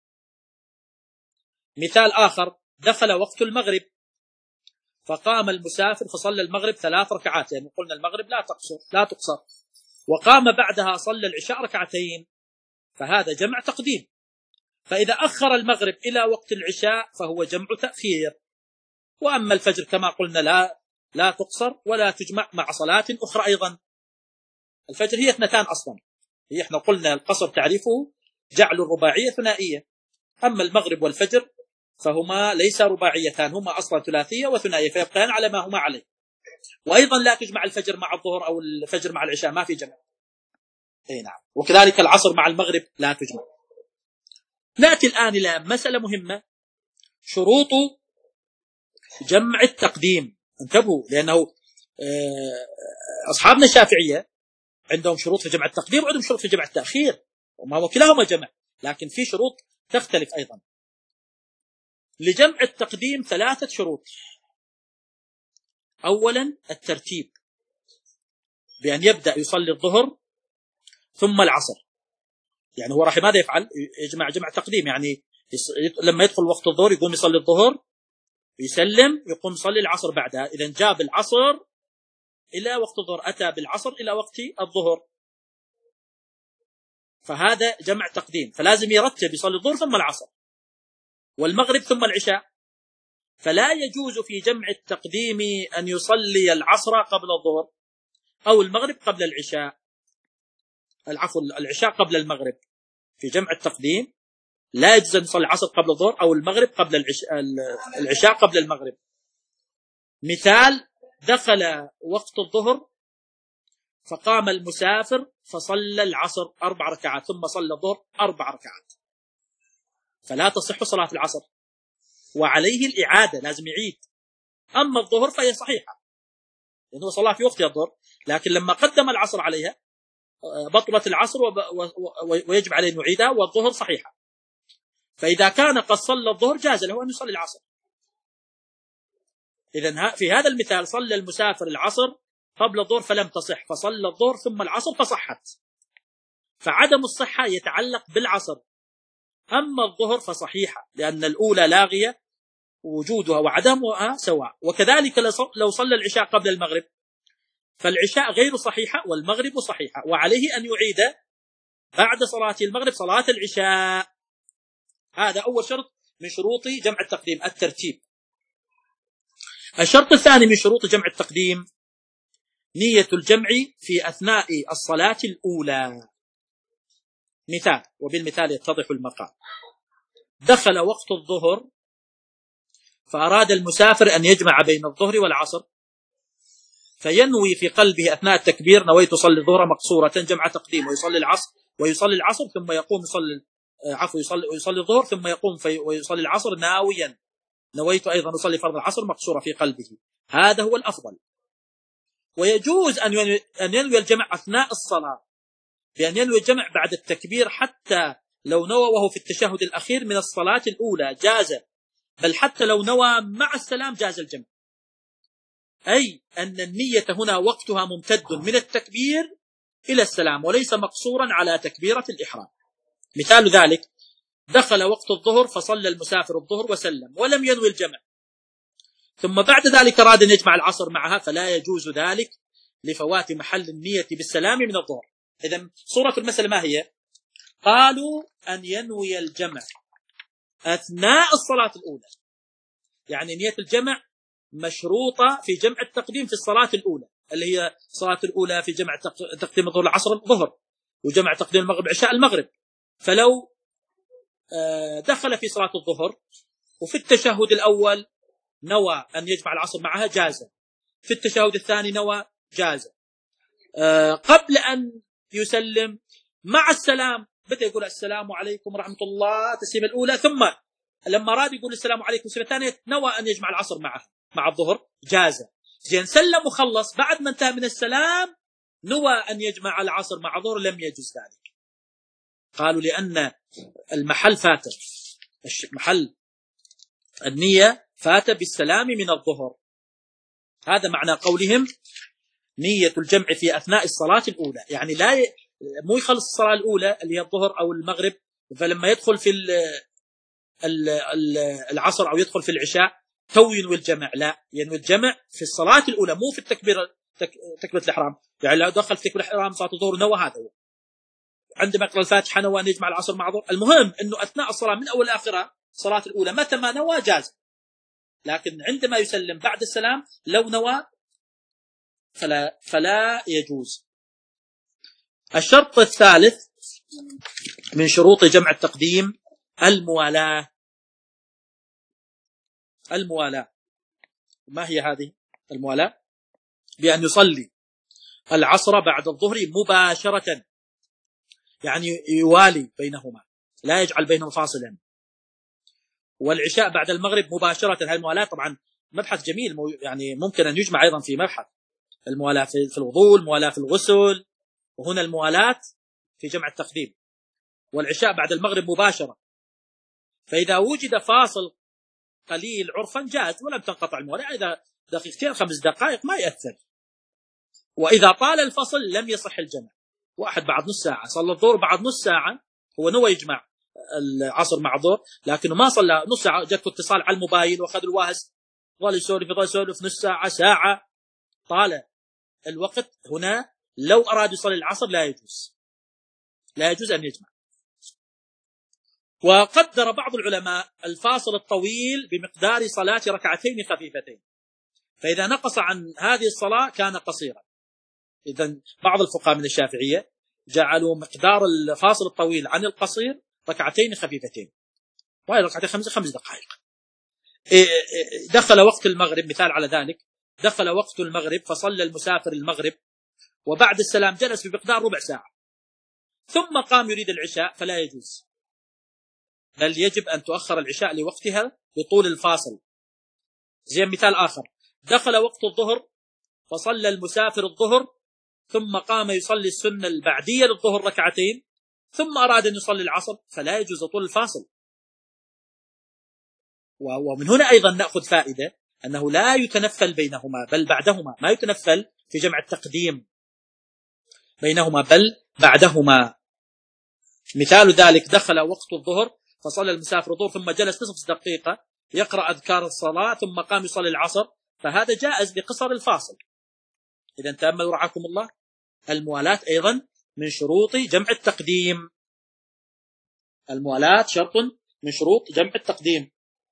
مثال آخر: دخل وقت المغرب فقام المسافر فصلى المغرب ثلاث ركعات، يعني قلنا المغرب لا تقصر لا تقصر وقام بعدها صلى العشاء ركعتين، فهذا جمع تقديم. فإذا أخر المغرب إلى وقت العشاء فهو جمع تأخير. وأما الفجر كما قلنا لا لا تقصر ولا تجمع مع صلاة أخرى أيضا. الفجر هي اثنتان أصلا، هي احنا قلنا القصر تعريفه جعل الرباعية ثنائية، أما المغرب والفجر فهما ليس رباعيتان، هما أصلا ثلاثية وثنائية، فيبقيان على ما هما عليه. وأيضا لا تجمع الفجر مع الظهر أو الفجر مع العشاء، ما في جمع. أي نعم. وكذلك العصر مع المغرب لا تجمع. نأتي الآن إلى مسألة مهمة، شروط جمع التقديم. انتبهوا، لأنه أصحابنا الشافعية عندهم شروط في جمع التقديم وعندهم شروط في جمع التأخير، وما هو كلاهما جمع، لكن في شروط تختلف أيضا. لجمع التقديم ثلاثة شروط. أولا الترتيب، بأن يبدأ يصلي الظهر ثم العصر، يعني هو راح ماذا يفعل؟ يجمع جمع تقديم، يعني لما يدخل وقت الظهر يقوم يصلي الظهر يسلم يقوم يصلي العصر بعدها. إذن جاب العصر إلى وقت الظهر، أتى بالعصر إلى وقت الظهر، فهذا جمع تقديم. فلازم يرتب يصلي الظهر ثم العصر والمغرب ثم العشاء. فلا يجوز في جمع التقديم أن يصلي العصر قبل الظهر أو المغرب قبل العشاء، العفو العشاء قبل المغرب. في جمع التقديم لا يجوز أن يصلي العصر قبل الظهر أو المغرب قبل العشاء قبل المغرب. مثال: دخل وقت الظهر فقام المسافر فصلى العصر أربع ركعات ثم صلى الظهر أربع ركعات، فلا تصح صلاة العصر وعليه الإعادة، لازم يعيد. أما الظهر فهي صحيحة لأنه صلاة في وقت الظهر، لكن لما قدم العصر عليها بطلت العصر ويجب عليه أن يعيدها، والظهر صحيحة. فإذا كان قد صلى الظهر جاز له أن يصلي العصر. إذن في هذا المثال صلى المسافر العصر قبل الظهر فلم تصح، فصلى الظهر ثم العصر فصحت، فعدم الصحة يتعلق بالعصر. أما الظهر فصحيحة لأن الأولى لاغية، وجودها وعدمها سواء. وكذلك لو صلى العشاء قبل المغرب فالعشاء غير صحيحة والمغرب صحيحة، وعليه أن يعيد بعد صلاة المغرب صلاة العشاء. هذا أول شرط من شروط جمع التقديم، الترتيب. الشرط الثاني من شروط جمع التقديم نية الجمع في أثناء الصلاة الأولى. مثال، وبالمثال يتضح المقام: دخل وقت الظهر فأراد المسافر أن يجمع بين الظهر والعصر، فينوي في قلبه أثناء التكبير: نويت أصلي الظهر مقصورة، جمع تقديم، ويصلي العصر ويصلي العصر ثم يقوم يصلي عفوا يصلي, يصلي الظهر ثم يقوم ويصلي العصر ناويا نويت أيضا أصلي فرض العصر مقصورة في قلبه، هذا هو الأفضل. ويجوز أن ينوي الجمع أثناء الصلاة بأن ينوي الجمع بعد التكبير، حتى لو نوى وهو في التشهد الأخير من الصلاة الأولى جاز، بل حتى لو نوى مع السلام جاز الجمع، أي أن النية هنا وقتها ممتد من التكبير إلى السلام وليس مقصورا على تكبيرة الإحرام. مثال ذلك: دخل وقت الظهر فصلى المسافر الظهر وسلم ولم ينوي الجمع، ثم بعد ذلك أراد أن يجمع العصر معها، فلا يجوز ذلك لفوات محل النية بالسلام من الظهر. إذن صورة المسألة ما هي؟ قالوا أن ينوي الجمع أثناء الصلاة الأولى، يعني نية الجمع مشروطة في جمع التقديم في الصلاة الأولى، اللي هي الصلاة الأولى في جمع تقديم الظهر العصر الظهر، وجمع تقديم المغرب عشاء المغرب. فلو دخل في صلاة الظهر وفي التشهد الأول نوى أن يجمع العصر معها جاز، في التشهد الثاني نوى جاز، قبل أن يسلم مع السلام بدأ يقول السلام عليكم ورحمة الله تسليم الأولى، ثم لما راد يقول السلام عليكم تسليم الثانية نوى أن يجمع العصر معها مع الظهر جاز. زين سلم وخلص، بعد ما انتهى من السلام نوى أن يجمع العصر مع الظهر، لم يجوز ذلك. قالوا لأن المحل فات، محل النية فات بالسلام من الظهر. هذا معنى قولهم نية الجمع في أثناء الصلاة الأولى، يعني لا ي... مو يخلص الصلاة الأولى اللي هي الظهر أو المغرب، فلما يدخل في العصر أو يدخل في العشاء تو ينوي الجمع، لا، ينوي الجمع في الصلاة الأولى مو في التكبير تك... تكبيرة الإحرام. يعني لو دخل في تكبيرة الإحرام صلاة الظهر نوى، هذا هو عندما يقرأ الفاتحة نوى أن يجمع العصر مع الظهر. المهم أنه أثناء الصلاة من أول آخرها الصلاة الأولى متى ما نوى جاز، لكن عندما يسلم بعد السلام لو نوى فلا, فلا يجوز. الشرط الثالث من شروط جمع التقديم الموالاة. الموالاة ما هي هذه الموالاة؟ بأن يصلي العصر بعد الظهر مباشرة، يعني يوالي بينهما لا يجعل بينهما فاصلا، والعشاء بعد المغرب مباشرة. هذه الموالاة طبعا مبحث جميل، يعني ممكن أن يجمع أيضا في مبحث الموالاة في الوضوء، الموالاة في الغسل، وهنا الموالاة في جمع التقديم. والعشاء بعد المغرب مباشرة، فإذا وجد فاصل قليل عرفا جاز ولم تنقطع الموالاة، إذا دقيقتين خمس دقائق ما يأثر. وإذا طال الفصل لم يصح الجمع. واحد بعد نص ساعة صلى الظهر، بعد نص ساعة هو نوى يجمع العصر مع الظهر لكنه ما صلى نص ساعة، جاءت اتصال على الموبايل واخذ الواهس، ظل يسولف ظل يسولف نص ساعة ساعة، طال الوقت. هنا لو أراد يصلي العصر لا يجوز، لا يجوز أن يجمع. وقدر بعض العلماء الفاصل الطويل بمقدار صلاة ركعتين خفيفتين، فإذا نقص عن هذه الصلاة كان قصيرا. إذن بعض الفقهاء من الشافعية جعلوا مقدار الفاصل الطويل عن القصير ركعتين خفيفتين، وهي ركعتين خمس خمس دقائق. دخل وقت المغرب، مثال على ذلك، دخل وقت المغرب فصلى المسافر المغرب، وبعد السلام جلس بمقدار ربع ساعة، ثم قام يريد العشاء، فلا يجوز، بل يجب أن تؤخر العشاء لوقتها بطول الفاصل. زي مثال آخر: دخل وقت الظهر فصلى المسافر الظهر، ثم قام يصلي السنة البعدية للظهر ركعتين، ثم أراد أن يصلي العصر، فلا يجوز طول الفاصل. ومن هنا أيضا نأخذ فائدة أنه لا يتنفل بينهما بل بعدهما، ما يتنفل في جمع التقديم بينهما بل بعدهما. مثال ذلك: دخل وقت الظهر فصلى المسافر الظهر، ثم جلس نصف دقيقة يقرأ أذكار الصلاة، ثم قام يصلي العصر، فهذا جائز لقصر الفاصل. إذا تأملوا رعاكم الله، الموالاة أيضا من شروط جمع التقديم. الموالاة شرط من شروط جمع التقديم.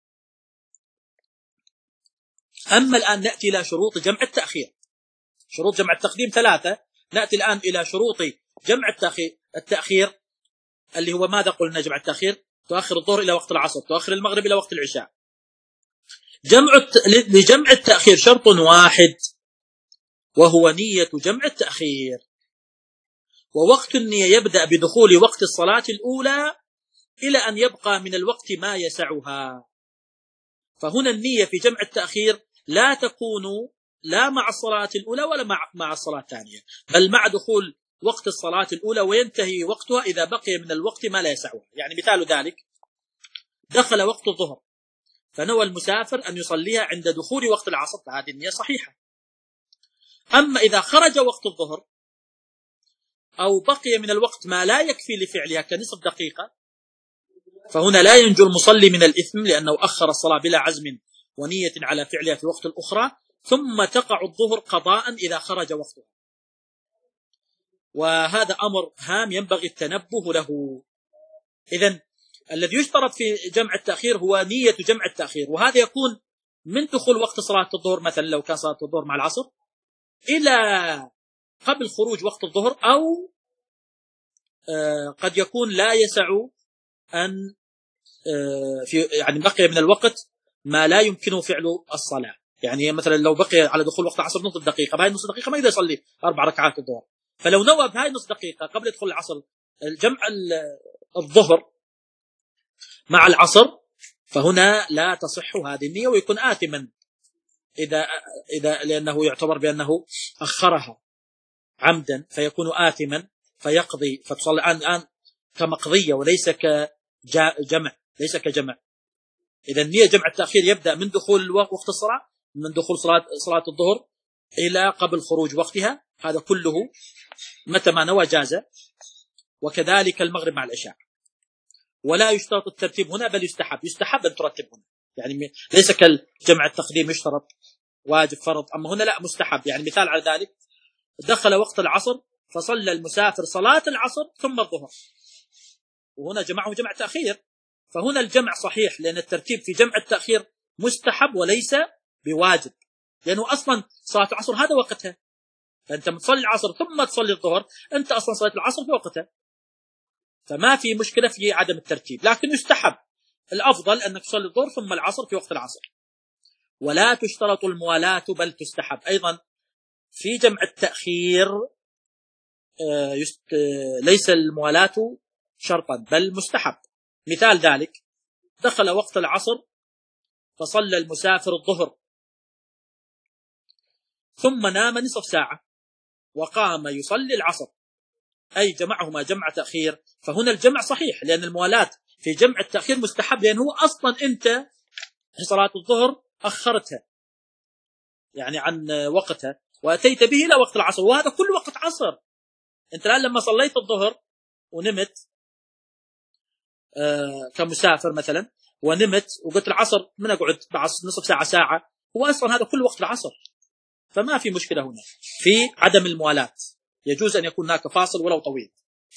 أما الآن نأتي إلى شروط جمع التأخير. شروط جمع التقديم ثلاثة، نأتي الآن إلى شروط جمع التأخير. التأخير اللي هو ماذا قلنا؟ جمع التأخير تؤخر الظهر إلى وقت العصر، تؤخر المغرب إلى وقت العشاء. جمع الت... لجمع التأخير شرط واحد، وهو نية جمع التأخير. ووقت النية يبدأ بدخول وقت الصلاة الأولى إلى أن يبقى من الوقت ما يسعها. فهنا النية في جمع التأخير لا تكون لا مع الصلاة الأولى ولا مع مع الصلاة الثانية، بل مع دخول وقت الصلاة الأولى وينتهي وقتها إذا بقي من الوقت ما لا يسعه. يعني مثال ذلك: دخل وقت الظهر فنوى المسافر أن يصليها عند دخول وقت العصر، فهذه النية صحيحة. أما إذا خرج وقت الظهر أو بقي من الوقت ما لا يكفي لفعلها كنصف دقيقة، فهنا لا ينجو المصلي من الإثم، لأنه أخر الصلاة بلا عزم ونية على فعلها في وقت الأخرى، ثم تقع الظهر قضاء إذا خرج وقتها. وهذا أمر هام ينبغي التنبه له. إذن الذي يشترط في جمع التأخير هو نية جمع التأخير، وهذا يكون من دخول وقت صلاة الظهر، مثلا لو كان صلاة الظهر مع العصر، إلى قبل خروج وقت الظهر، أو قد يكون لا يسع أن في يعني بقي من الوقت ما لا يمكنه فعل الصلاة. يعني مثلا لو بقي على دخول وقت العصر نصف دقيقة، بهاي نصف دقيقة ما يقدر يصلي أربع ركعات الظهر، فلو نوى بهاي نصف دقيقة قبل دخول العصر الجمع الظهر مع العصر، فهنا لا تصح هذه النية ويكون آثما، إذا إذا لأنه يعتبر بأنه أخرها عمدا، فيكون آثما فيقضي، فتصلي الآن الآن كمقضية وليس كجمع، ليس كجمع. إذا النية جمع التأخير يبدأ من دخول وقت الصلاة، من دخول صلاة صلاة الظهر إلى قبل خروج وقتها، هذا كله متى ما نوى جاز. وكذلك المغرب مع العشاء. ولا يشترط الترتيب هنا، بل يستحب يستحب أن ترتب هنا، يعني ليس كالجمع التقديم يشترط واجب فرض، أما هنا لا، مستحب. يعني مثال على ذلك: دخل وقت العصر فصلى المسافر صلاة العصر ثم الظهر، وهنا جمعه جمع تأخير، فهنا الجمع صحيح، لأن الترتيب في جمع التأخير مستحب وليس بواجب، لأنه أصلا صلاة العصر هذا وقتها، فأنت تصلي العصر ثم تصلي الظهر، أنت أصلا صلاة العصر في وقتها، فما في مشكلة في عدم الترتيب، لكن يستحب الأفضل أنك تصلي الظهر ثم العصر في وقت العصر. ولا تشترط الموالاة بل تستحب. أيضا في جمع التأخير ليس الموالاة شرطا بل مستحب. مثال ذلك: دخل وقت العصر فصلى المسافر الظهر ثم نام نصف ساعة وقام يصلي العصر، أي جمعهما جمع تأخير، فهنا الجمع صحيح، لأن الموالاة في جمع التأخير مستحب، لأنه أصلا أنت في صلاة الظهر أخرتها يعني عن وقتها وأتيت به إلى وقت العصر، وهذا كل وقت عصر. أنت الآن لما صليت الظهر ونمت آه كمسافر مثلا، ونمت وقلت العصر من أقعد بعد نصف ساعة ساعة، هو أصلا هذا كل وقت العصر، فما في مشكلة هنا في عدم الموالاة، يجوز أن يكون هناك فاصل ولو طويل.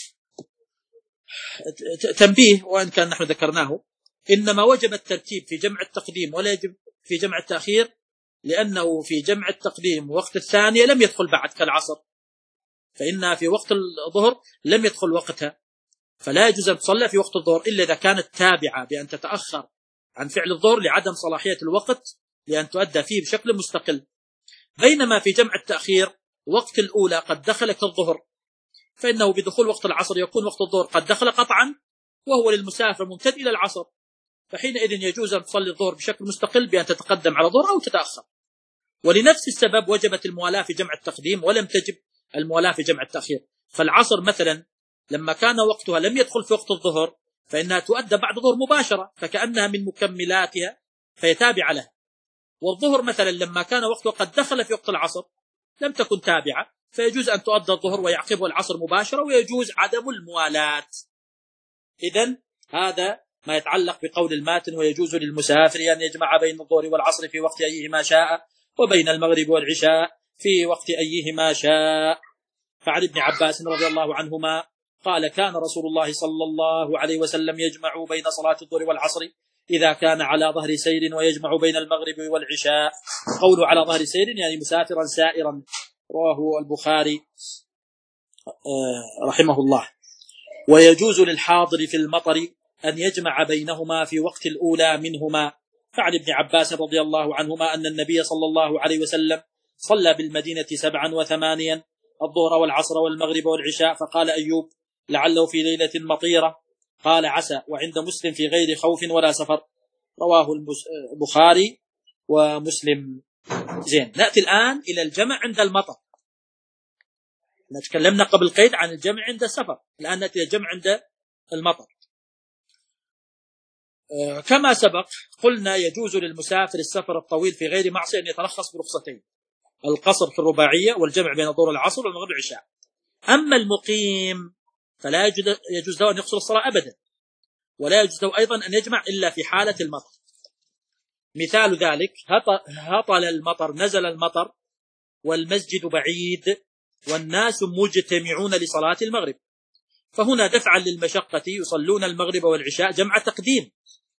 تنبيه، وإن كان نحن ذكرناه، إنما وجب الترتيب في جمع التقديم ولا يجب في جمع التأخير، لأنه في جمع التقديم وقت الثانية لم يدخل بعد كالعصر، فإنها في وقت الظهر لم يدخل وقتها، فلا يجوز أن تصلى في وقت الظهر إلا إذا كانت تابعة بأن تتأخر عن فعل الظهر لعدم صلاحية الوقت لأن تؤدى فيه بشكل مستقل. بينما في جمع التأخير وقت الأولى قد دخل كالظهر، فإنه بدخول وقت العصر يكون وقت الظهر قد دخل قطعا، وهو للمسافر ممتد إلى العصر، فحينئذ يجوز أن تصلي الظهر بشكل مستقل بأن تتقدم على الظهر أو تتأخر. ولنفس السبب وجبت الموالاة في جمع التقديم ولم تجب الموالاة في جمع التأخير. فالعصر مثلا لما كان وقتها لم يدخل في وقت الظهر فإنها تؤدى بعد الظهر مباشرة، فكأنها من مكملاتها فيتابع لها. والظهر مثلا لما كان وقتها قد دخل في وقت العصر لم تكن تابعة، فيجوز أن تؤدى الظهر ويعقبه العصر مباشرة، ويجوز عدم الموالاة. إذن هذا ما يتعلق بقول الماتن: ويجوز للمسافر أن يجمع بين الظهر والعصر في وقت أيهما شاء، وبين المغرب والعشاء في وقت أيهما شاء. فعن ابن عباس رضي الله عنهما قال: كان رسول الله صلى الله عليه وسلم يجمع بين صلاة الظهر والعصر إذا كان على ظهر سير، ويجمع بين المغرب والعشاء. قوله على ظهر سير يعني مسافرا سائرا، رواه البخاري رحمه الله. ويجوز للحاضر في المطر أن يجمع بينهما في وقت الأولى منهما. فعن ابن عباس رضي الله عنهما أن النبي صلى الله عليه وسلم صلى بالمدينة سبعا وثمانيا الظهر والعصر والمغرب والعشاء، فقال أيوب: لعله في ليلة مطيرة. قال: عسى. وعند مسلم: في غير خوف ولا سفر. رواه البخاري ومسلم. زين، نأتي الآن إلى الجمع عند المطر. تكلمنا قبل قيد عن الجمع عند السفر، الآن نأتي إلى الجمع عند المطر. كما سبق قلنا يجوز للمسافر السفر الطويل في غير معصية أن يترخص برخصتين: القصر في الرباعية والجمع بين ظهر العصر والمغرب والعشاء. أما المقيم فلا يجوز له أن يقصر الصلاة أبدا، ولا يجوز له أيضا أن يجمع إلا في حالة المطر. مثال ذلك: هطل المطر، نزل المطر والمسجد بعيد والناس مجتمعون لصلاة المغرب، فهنا دفعا للمشقة يصلون المغرب والعشاء جمع تقديم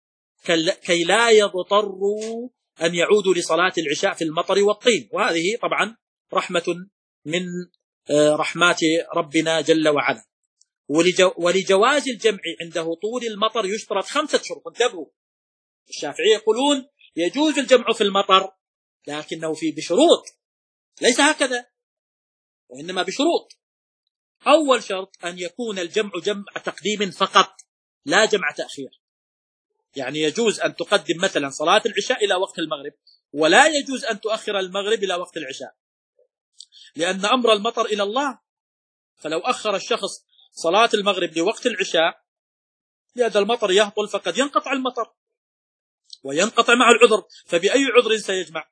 كي لا يضطروا أن يعودوا لصلاة العشاء في المطر والطين، وهذه طبعا رحمة من رحمات ربنا جل وعلا. ولجواز الجمع عنده طول المطر يشترط خمسة شروط. انتبهوا، الشافعية يقولون يجوز الجمع في المطر لكنه في بشروط، ليس هكذا وإنما بشروط. أول شرط أن يكون الجمع جمع تقديم فقط لا جمع تأخير، يعني يجوز أن تقدم مثلا صلاة العشاء إلى وقت المغرب، ولا يجوز أن تؤخر المغرب إلى وقت العشاء، لأن أمر المطر إلى الله. فلو أخر الشخص صلاة المغرب لوقت العشاء لأن المطر يهطل فقد ينقطع المطر وينقطع مع العذر، فبأي عذر سيجمع؟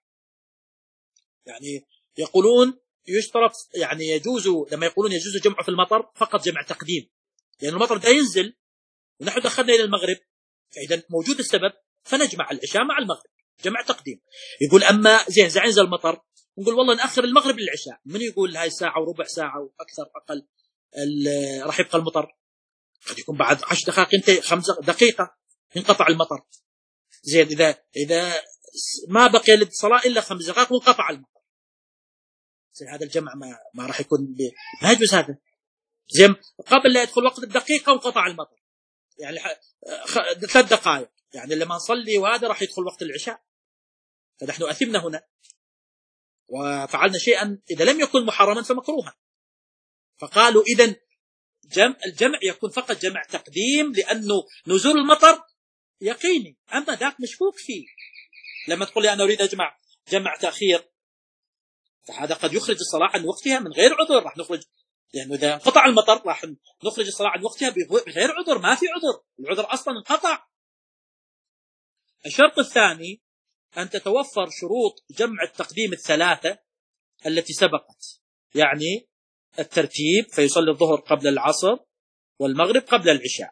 يعني يقولون يشترط، يعني يجوز، لما يقولون يجوز جمع في المطر فقط جمع تقديم، لأن يعني المطر ده ينزل ونحن دخلنا إلى المغرب، فإذا موجود السبب فنجمع العشاء مع المغرب جمع تقديم. يقول أما زين إذا ينزل المطر نقول والله نأخر المغرب للعشاء، من يقول هاي ساعة وربع ساعة وأكثر أقل راح يبقى المطر؟ قد يكون بعد عشر دقائق انتهي، خمس دقيقة ينقطع المطر. زين إذا إذا ما بقي للصلاة إلا خمس دقائق وانقطع المطر، زين هذا الجمع ما ما راح يكون ب... ما يجوز هذا. زين قبل لا يدخل وقت الدقيقة وانقطع المطر، يعني ثلاث دقائق، يعني لما نصلي وهذا راح يدخل وقت العشاء، فنحن أثمنا هنا وفعلنا شيئا إذا لم يكن محرما فمكروها. فقالوا إذن جمع الجمع يكون فقط جمع تقديم، لأنه نزول المطر يقيني، أما ذاك مشكوك فيه. لما تقول لي أنا أريد أجمع جمع تأخير، فهذا قد يخرج الصلاة عن وقتها من غير عذر، راح نخرج، لأنه إذا انقطع المطر راح نخرج الصلاة عن وقتها بغير عذر، ما في عذر، العذر أصلا انقطع. الشرط الثاني أن تتوفر شروط جمع التقديم الثلاثة التي سبقت، يعني الترتيب فيصلي الظهر قبل العصر والمغرب قبل العشاء،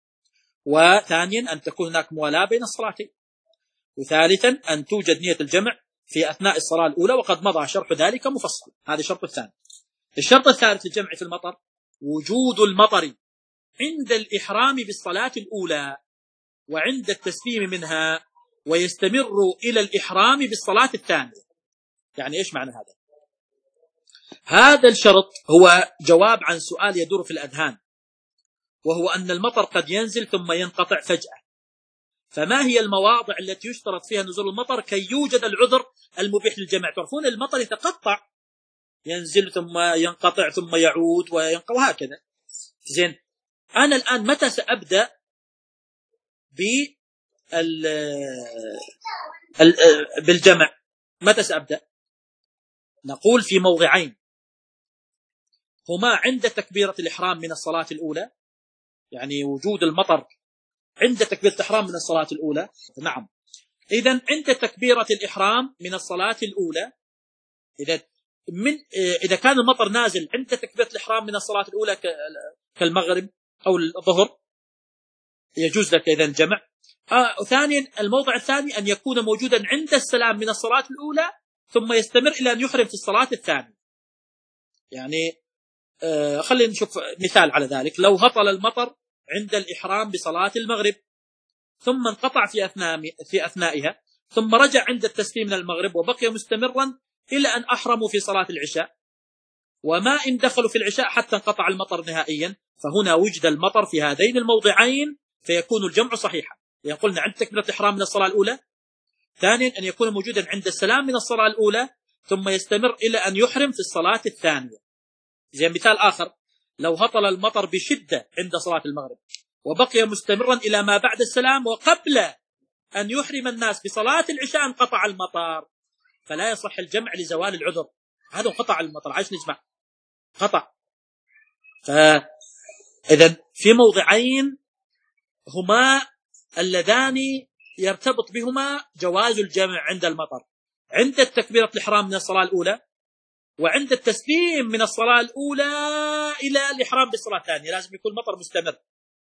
وثانيا أن تكون هناك موالاة بين الصلاتين، وثالثا أن توجد نية الجمع في أثناء الصلاة الأولى، وقد مضى شرح ذلك مفصل. هذا الشرط الثاني. الشرط الثالث للجمع في المطر وجود المطر عند الإحرام بالصلاة الأولى وعند التسليم منها، ويستمر إلى الإحرام بالصلاة الثانية. يعني إيش معنى هذا؟ هذا الشرط هو جواب عن سؤال يدور في الأذهان، وهو أن المطر قد ينزل ثم ينقطع فجأة، فما هي المواضع التي يشترط فيها نزول المطر كي يوجد العذر المبيح للجمع؟ تعرفون المطر يتقطع، ينزل ثم ينقطع ثم يعود وينقطع وهكذا. زين أنا الآن متى سأبدأ بالجمع؟ متى سأبدأ؟ نقول في موضعين، هما عند تكبيرة الإحرام من الصلاة الأولى، يعني وجود المطر عند تكبيرة الإحرام من الصلاة الأولى. نعم، إذن عند تكبيرة الإحرام من الصلاة الأولى، إذا من إذا كان المطر نازل عند تكبيرة الإحرام من الصلاة الأولى كالمغرب أو الظهر يجوز لك إذن جمع. آه ثانيا الموضع الثاني أن يكون موجودا عند السلام من الصلاة الأولى ثم يستمر إلى أن يحرم في الصلاة الثانية. يعني آه خلينا نشوف مثال على ذلك. لو هطل المطر عند الإحرام بصلاة المغرب ثم انقطع في أثناء في أثنائها ثم رجع عند التسليم من المغرب وبقي مستمرا إلى أن أحرموا في صلاة العشاء، وما إن دخلوا في العشاء حتى انقطع المطر نهائيا، فهنا وجد المطر في هذين الموضعين فيكون الجمع صحيحا. يعني قلنا عند تكبيرة الإحرام من الصلاة الأولى، ثانيا أن يكون موجودا عند السلام من الصلاة الأولى ثم يستمر إلى أن يحرم في الصلاة الثانية. زي مثال آخر، لو هطل المطر بشدة عند صلاة المغرب وبقي مستمرا إلى ما بعد السلام وقبل أن يحرم الناس بصلاة العشاء انقطع المطر، فلا يصح الجمع لزوال العذر. هذا انقطع المطر، عايش نجمع قطع. فإذا في موضعين هما اللذان يرتبط بهما جواز الجمع عند المطر: عند التكبيرة الإحرام من الصلاة الأولى، وعند التسليم من الصلاة الأولى إلى الإحرام بالصلاة الثانية. لازم يكون المطر مستمر.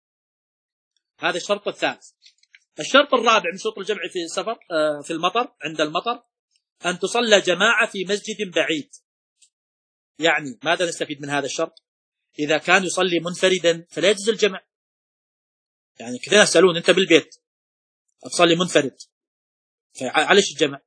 هذا الشرط الثالث. الشرط الرابع من شروط الجمع في السفر في المطر عند المطر أن تصلى جماعة في مسجد بعيد. يعني ماذا نستفيد من هذا الشرط؟ إذا كان يصلي منفردا فلا يجوز الجمع. يعني كثير يسألون: أنت بالبيت تصلي منفرد فعليش الجمع؟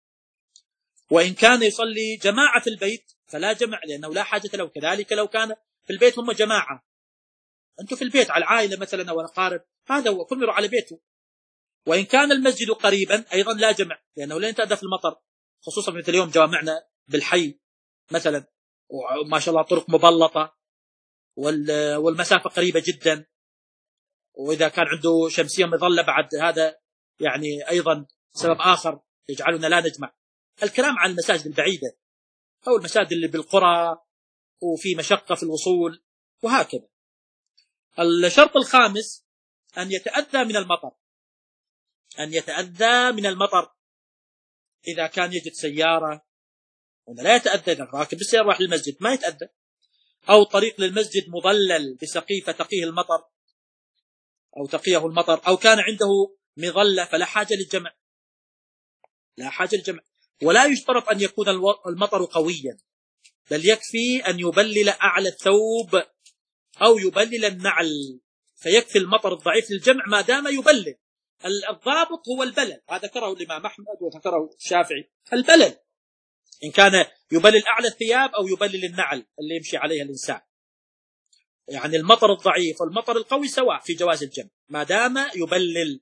وإن كان يصلي جماعة في البيت فلا جمع، لأنه لا حاجة له. كذلك لو كان في البيت هم جماعة، أنتم في البيت على العائلة مثلا أو الأقارب، هذا هو، كل يروح على بيته. وإن كان المسجد قريبا أيضا لا جمع، لأنه لا يتأذى في المطر، خصوصا مثل اليوم جوامعنا بالحي مثلا، وما شاء الله طرق مبلطة والمسافة قريبة جدا، وإذا كان عنده شمسية مظلة بعد هذا يعني أيضا سبب آخر يجعلنا لا نجمع. الكلام عن المساجد البعيدة أو المساجد اللي بالقرى وفي مشقة في الوصول وهكذا. الشرط الخامس أن يتأذى من المطر. أن يتأذى من المطر إذا كان يجد سيارة، ولا لا يتأذى إذا راكب السيارة راح للمسجد ما يتأذى، أو طريق للمسجد مظلل بسقيفة تقيه المطر أو تقيه المطر، أو كان عنده مظلة، فلا حاجة للجمع. لا حاجة للجمع. ولا يشترط أن يكون المطر قويا، بل يكفي أن يبلل أعلى الثوب أو يبلل النعل، فيكفي المطر الضعيف للجمع ما دام يبلل. الضابط هو البلل، هذا ذكره الإمام أحمد وذكره الشافعي. البلل إن كان يبلل أعلى الثياب أو يبلل النعل اللي يمشي عليها الإنسان. يعني المطر الضعيف والمطر القوي سواء في جواز الجمع ما دام يبلل.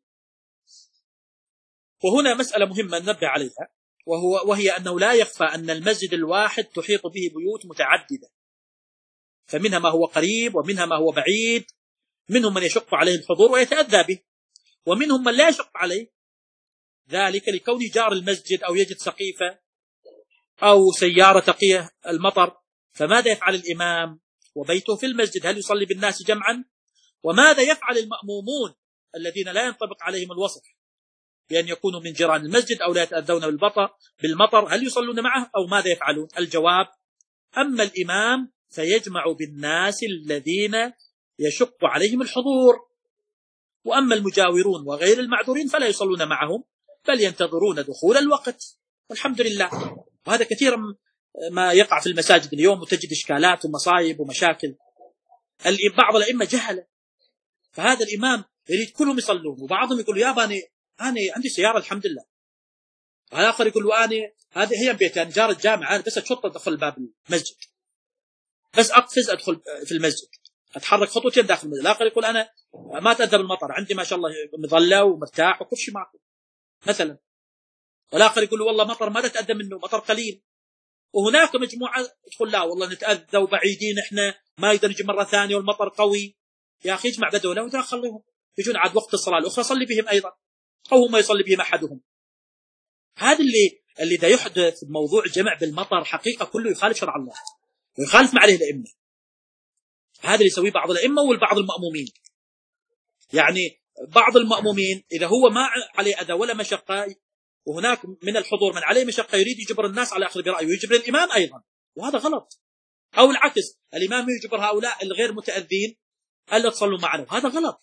وهنا مسألة مهمة ننبه عليها، وهو وهي أنه لا يخفى أن المسجد الواحد تحيط به بيوت متعددة، فمنها ما هو قريب ومنها ما هو بعيد. منهم من يشق عليه الحضور ويتأذى به، ومنهم من لا يشق عليه ذلك لكونه جار المسجد أو يجد سقيفة أو سيارة تقيه المطر. فماذا يفعل الإمام وبيته في المسجد؟ هل يصلي بالناس جمعا؟ وماذا يفعل المأمومون الذين لا ينطبق عليهم الوصف بأن يكونوا من جيران المسجد أو لا يتأذون بالمطر؟ هل يصلون معه أو ماذا يفعلون؟ الجواب: أما الإمام فيجمع بالناس الذين يشق عليهم الحضور، وأما المجاورون وغير المعذورين فلا يصلون معهم، بل ينتظرون دخول الوقت. والحمد لله. وهذا كثيرا ما يقع في المساجد اليوم، وتجد إشكالات ومصايب ومشاكل. بعض الأئمة جهلة، فهذا الإمام يريد كلهم يصلون، وبعضهم يقول: يا باني أنا عندي سيارة الحمد لله. الآخر يقول: وأنا هذه هي بيتي، أنا جار الجامعة، أنا بس أشط أدخل باب المسجد، بس أقفز أدخل في المسجد، أتحرك خطوتين داخل المسجد. الآخر يقول: أنا ما أتأذى بالمطر، عندي ما شاء الله مظلة ومرتاح وكل شيء معكم مثلا. والآخر يقول: والله مطر ما نتأذى منه، مطر قليل. وهناك مجموعة تقول: لا والله نتأذى وبعيدين إحنا، ما يقدر يجي مرة ثانية والمطر قوي. يا أخي اجمع بدوله وتخليهم يجون عاد وقت الصلاة الأخرى صلي بهم أيضا، أو هم يصلي بهم أحدهم. هذا اللي اللي ذا يحدث بموضوع الجمع بالمطر حقيقة كله يخالف شرع الله ويخالف ما عليه الأئمة. هذا اللي يسويه بعض الأئمة والبعض المأمومين. يعني بعض المأمومين إذا هو ما عليه أذى ولا مشقة، وهناك من الحضور من عليه مشقة، يريد يجبر الناس على أخذ برأيه ويجبر الإمام أيضا، وهذا غلط. أو العكس، الإمام يجبر هؤلاء الغير متأذين ألا تصلوا معنا، وهذا غلط.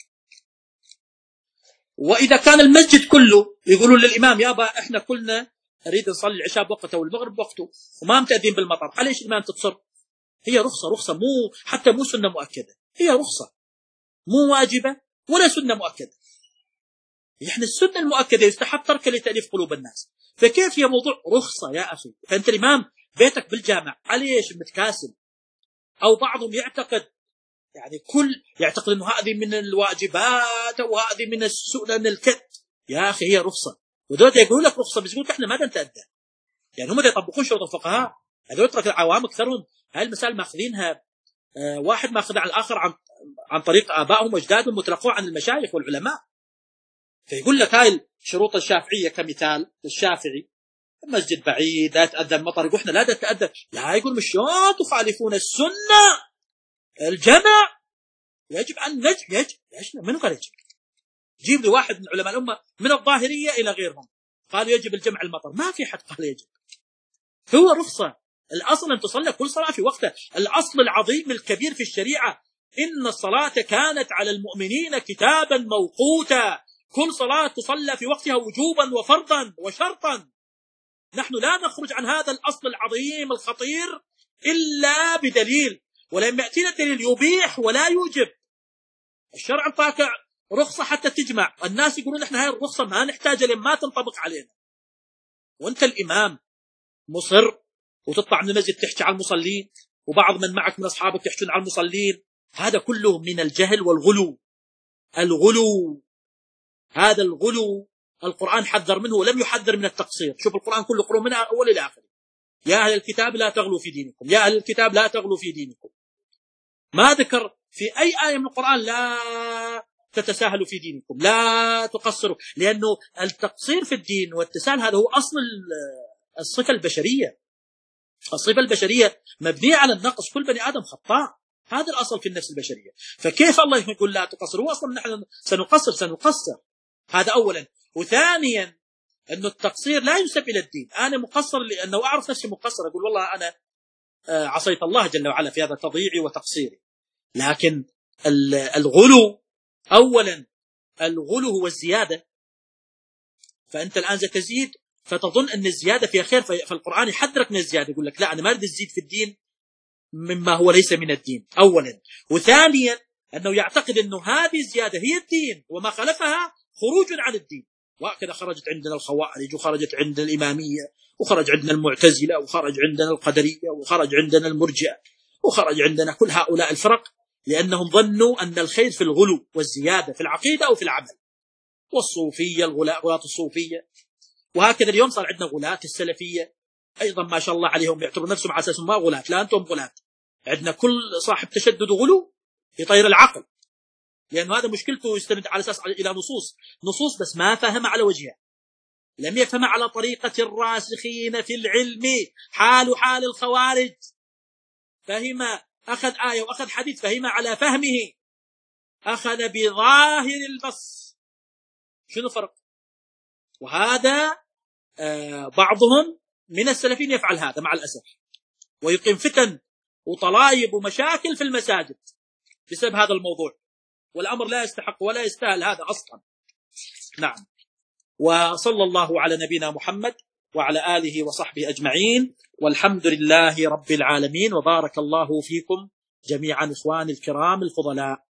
وإذا كان المسجد كله يقولون للإمام: يابا إحنا كلنا نريد نصلي العشاء بوقته والمغرب بوقته وما متأذين بالمطر، عليش الإمام تتصر؟ هي رخصة، رخصة مو حتى مو سنة مؤكدة، هي رخصة مو واجبة ولا سنة مؤكدة. إحنا السنة المؤكدة يستحب تركها لتأليف قلوب الناس، فكيف هي موضوع رخصة يا أخي؟ فأنت الإمام بيتك بالجامع، عليش متكاسل؟ أو بعضهم يعتقد يعني كل يعتقد أنه هذه من الواجبات وهذه من السنن الكت. يا أخي هي رخصة، ودول يقولون لك رخصة بس يقولون إحنا ما نتأذى. يعني هم يطبقون شروط الفقهاء، هذول يترك العوام أكثرون هاي المسائل ماخذينها آه واحد ماخذها على الآخر عن عن طريق آبائهم وأجدادهم وتلقوها عن المشايخ والعلماء. فيقول لك هاي شروط الشافعية كمثال للشافعي، المسجد بعيد، لا يتأذى المطر، يقول احنا لا نتأذى، لا، يقول مش شلون تخالفون السنة، الجمع يجب أن نجب، يجب، ليش منو قال يجب؟ جيب لي واحد من علماء الأمة من الظاهرية إلى غيرهم قالوا يجب الجمع المطر، ما في حد قال يجب. هو رخصة، الأصل أن تصلى كل صلاة في وقتها. الأصل العظيم الكبير في الشريعة إن الصلاة كانت على المؤمنين كتابا موقوتا، كل صلاة تصلى في وقتها وجوبا وفرضا وشرطا. نحن لا نخرج عن هذا الأصل العظيم الخطير إلا بدليل، ولما يأتينا الدليل يبيح ولا يوجب. الشرع انطاك رخصة حتى تجمع، الناس يقولون احنا هاي الرخصة ما نحتاجها لما تنطبق علينا، وانت الإمام مصر وتطلع من المسجد تحكي على المصلين، وبعض من معك من أصحابك يحكون على المصلين. هذا كله من الجهل والغلو. الغلو هذا الغلو القرآن حذر منه ولم يحذر من التقصير. شوف القرآن كله قرأ من أول إلى آخر: يا أهل الكتاب لا تغلوا في دينكم، يا أهل الكتاب لا تغلوا في دينكم. ما ذكر في أي آية من القرآن لا تتساهلوا في دينكم، لا تقصروا، لأنه التقصير في الدين والتساهل هذا هو أصل الصفة البشرية. الصفة البشرية مبنية على النقص، كل بني آدم خطاء، هذا الأصل في النفس البشرية. فكيف الله يقول لا تقصروا؟ هو أصلا نحن سنقصر سنقصر هذا أولا. وثانيا أنه التقصير لا ينسب إلى الدين. أنا مقصر لأنه أعرف نفسي مقصر، أقول والله أنا عصيت الله جل وعلا في هذا تضييعي وتقصيري. لكن الغلو أولا، الغلو هو الزيادة. فأنت الآن تزيد فتظن أن الزيادة فيها خير، فالقرآن يحذرك من الزيادة، يقول لك لا، أنا ما أريد أزيد في الدين مما هو ليس من الدين أولا. وثانيا أنه يعتقد أنه هذه الزيادة هي الدين وما خلفها خروج عن الدين. وهكذا خرجت عندنا الخوارج، وخرجت عندنا الإمامية، وخرج عندنا المعتزلة، وخرج عندنا القدرية، وخرج عندنا المرجئة، وخرج عندنا كل هؤلاء الفرق، لأنهم ظنوا أن الخير في الغلو والزيادة في العقيدة أو في العمل. والصوفية، غلاة الصوفية، وهكذا اليوم صار عندنا غلاة السلفية أيضا ما شاء الله عليهم، يعتبرون نفسهم على أساس ما غلاة، لا أنتم غلاة. عندنا كل صاحب تشدد وغلو يطير العقل، لأن هذا مشكلته يستند على أساس إلى نصوص نصوص بس ما فهم على وجهها، لم يفهم على طريقة الراسخين في العلم، حال حال الخوارج. فهم، أخذ آية وأخذ حديث، فهم على فهمه، أخذ بظاهر البص. شنو فرق؟ وهذا آه بعضهم من السلفيين يفعل هذا مع الأسف، ويقيم فتن وطلايب ومشاكل في المساجد بسبب هذا الموضوع، والأمر لا يستحق ولا يستاهل هذا أصلا. نعم. وصلى الله على نبينا محمد وعلى آله وصحبه أجمعين، والحمد لله رب العالمين، وبارك الله فيكم جميعا إخواني الكرام الفضلاء.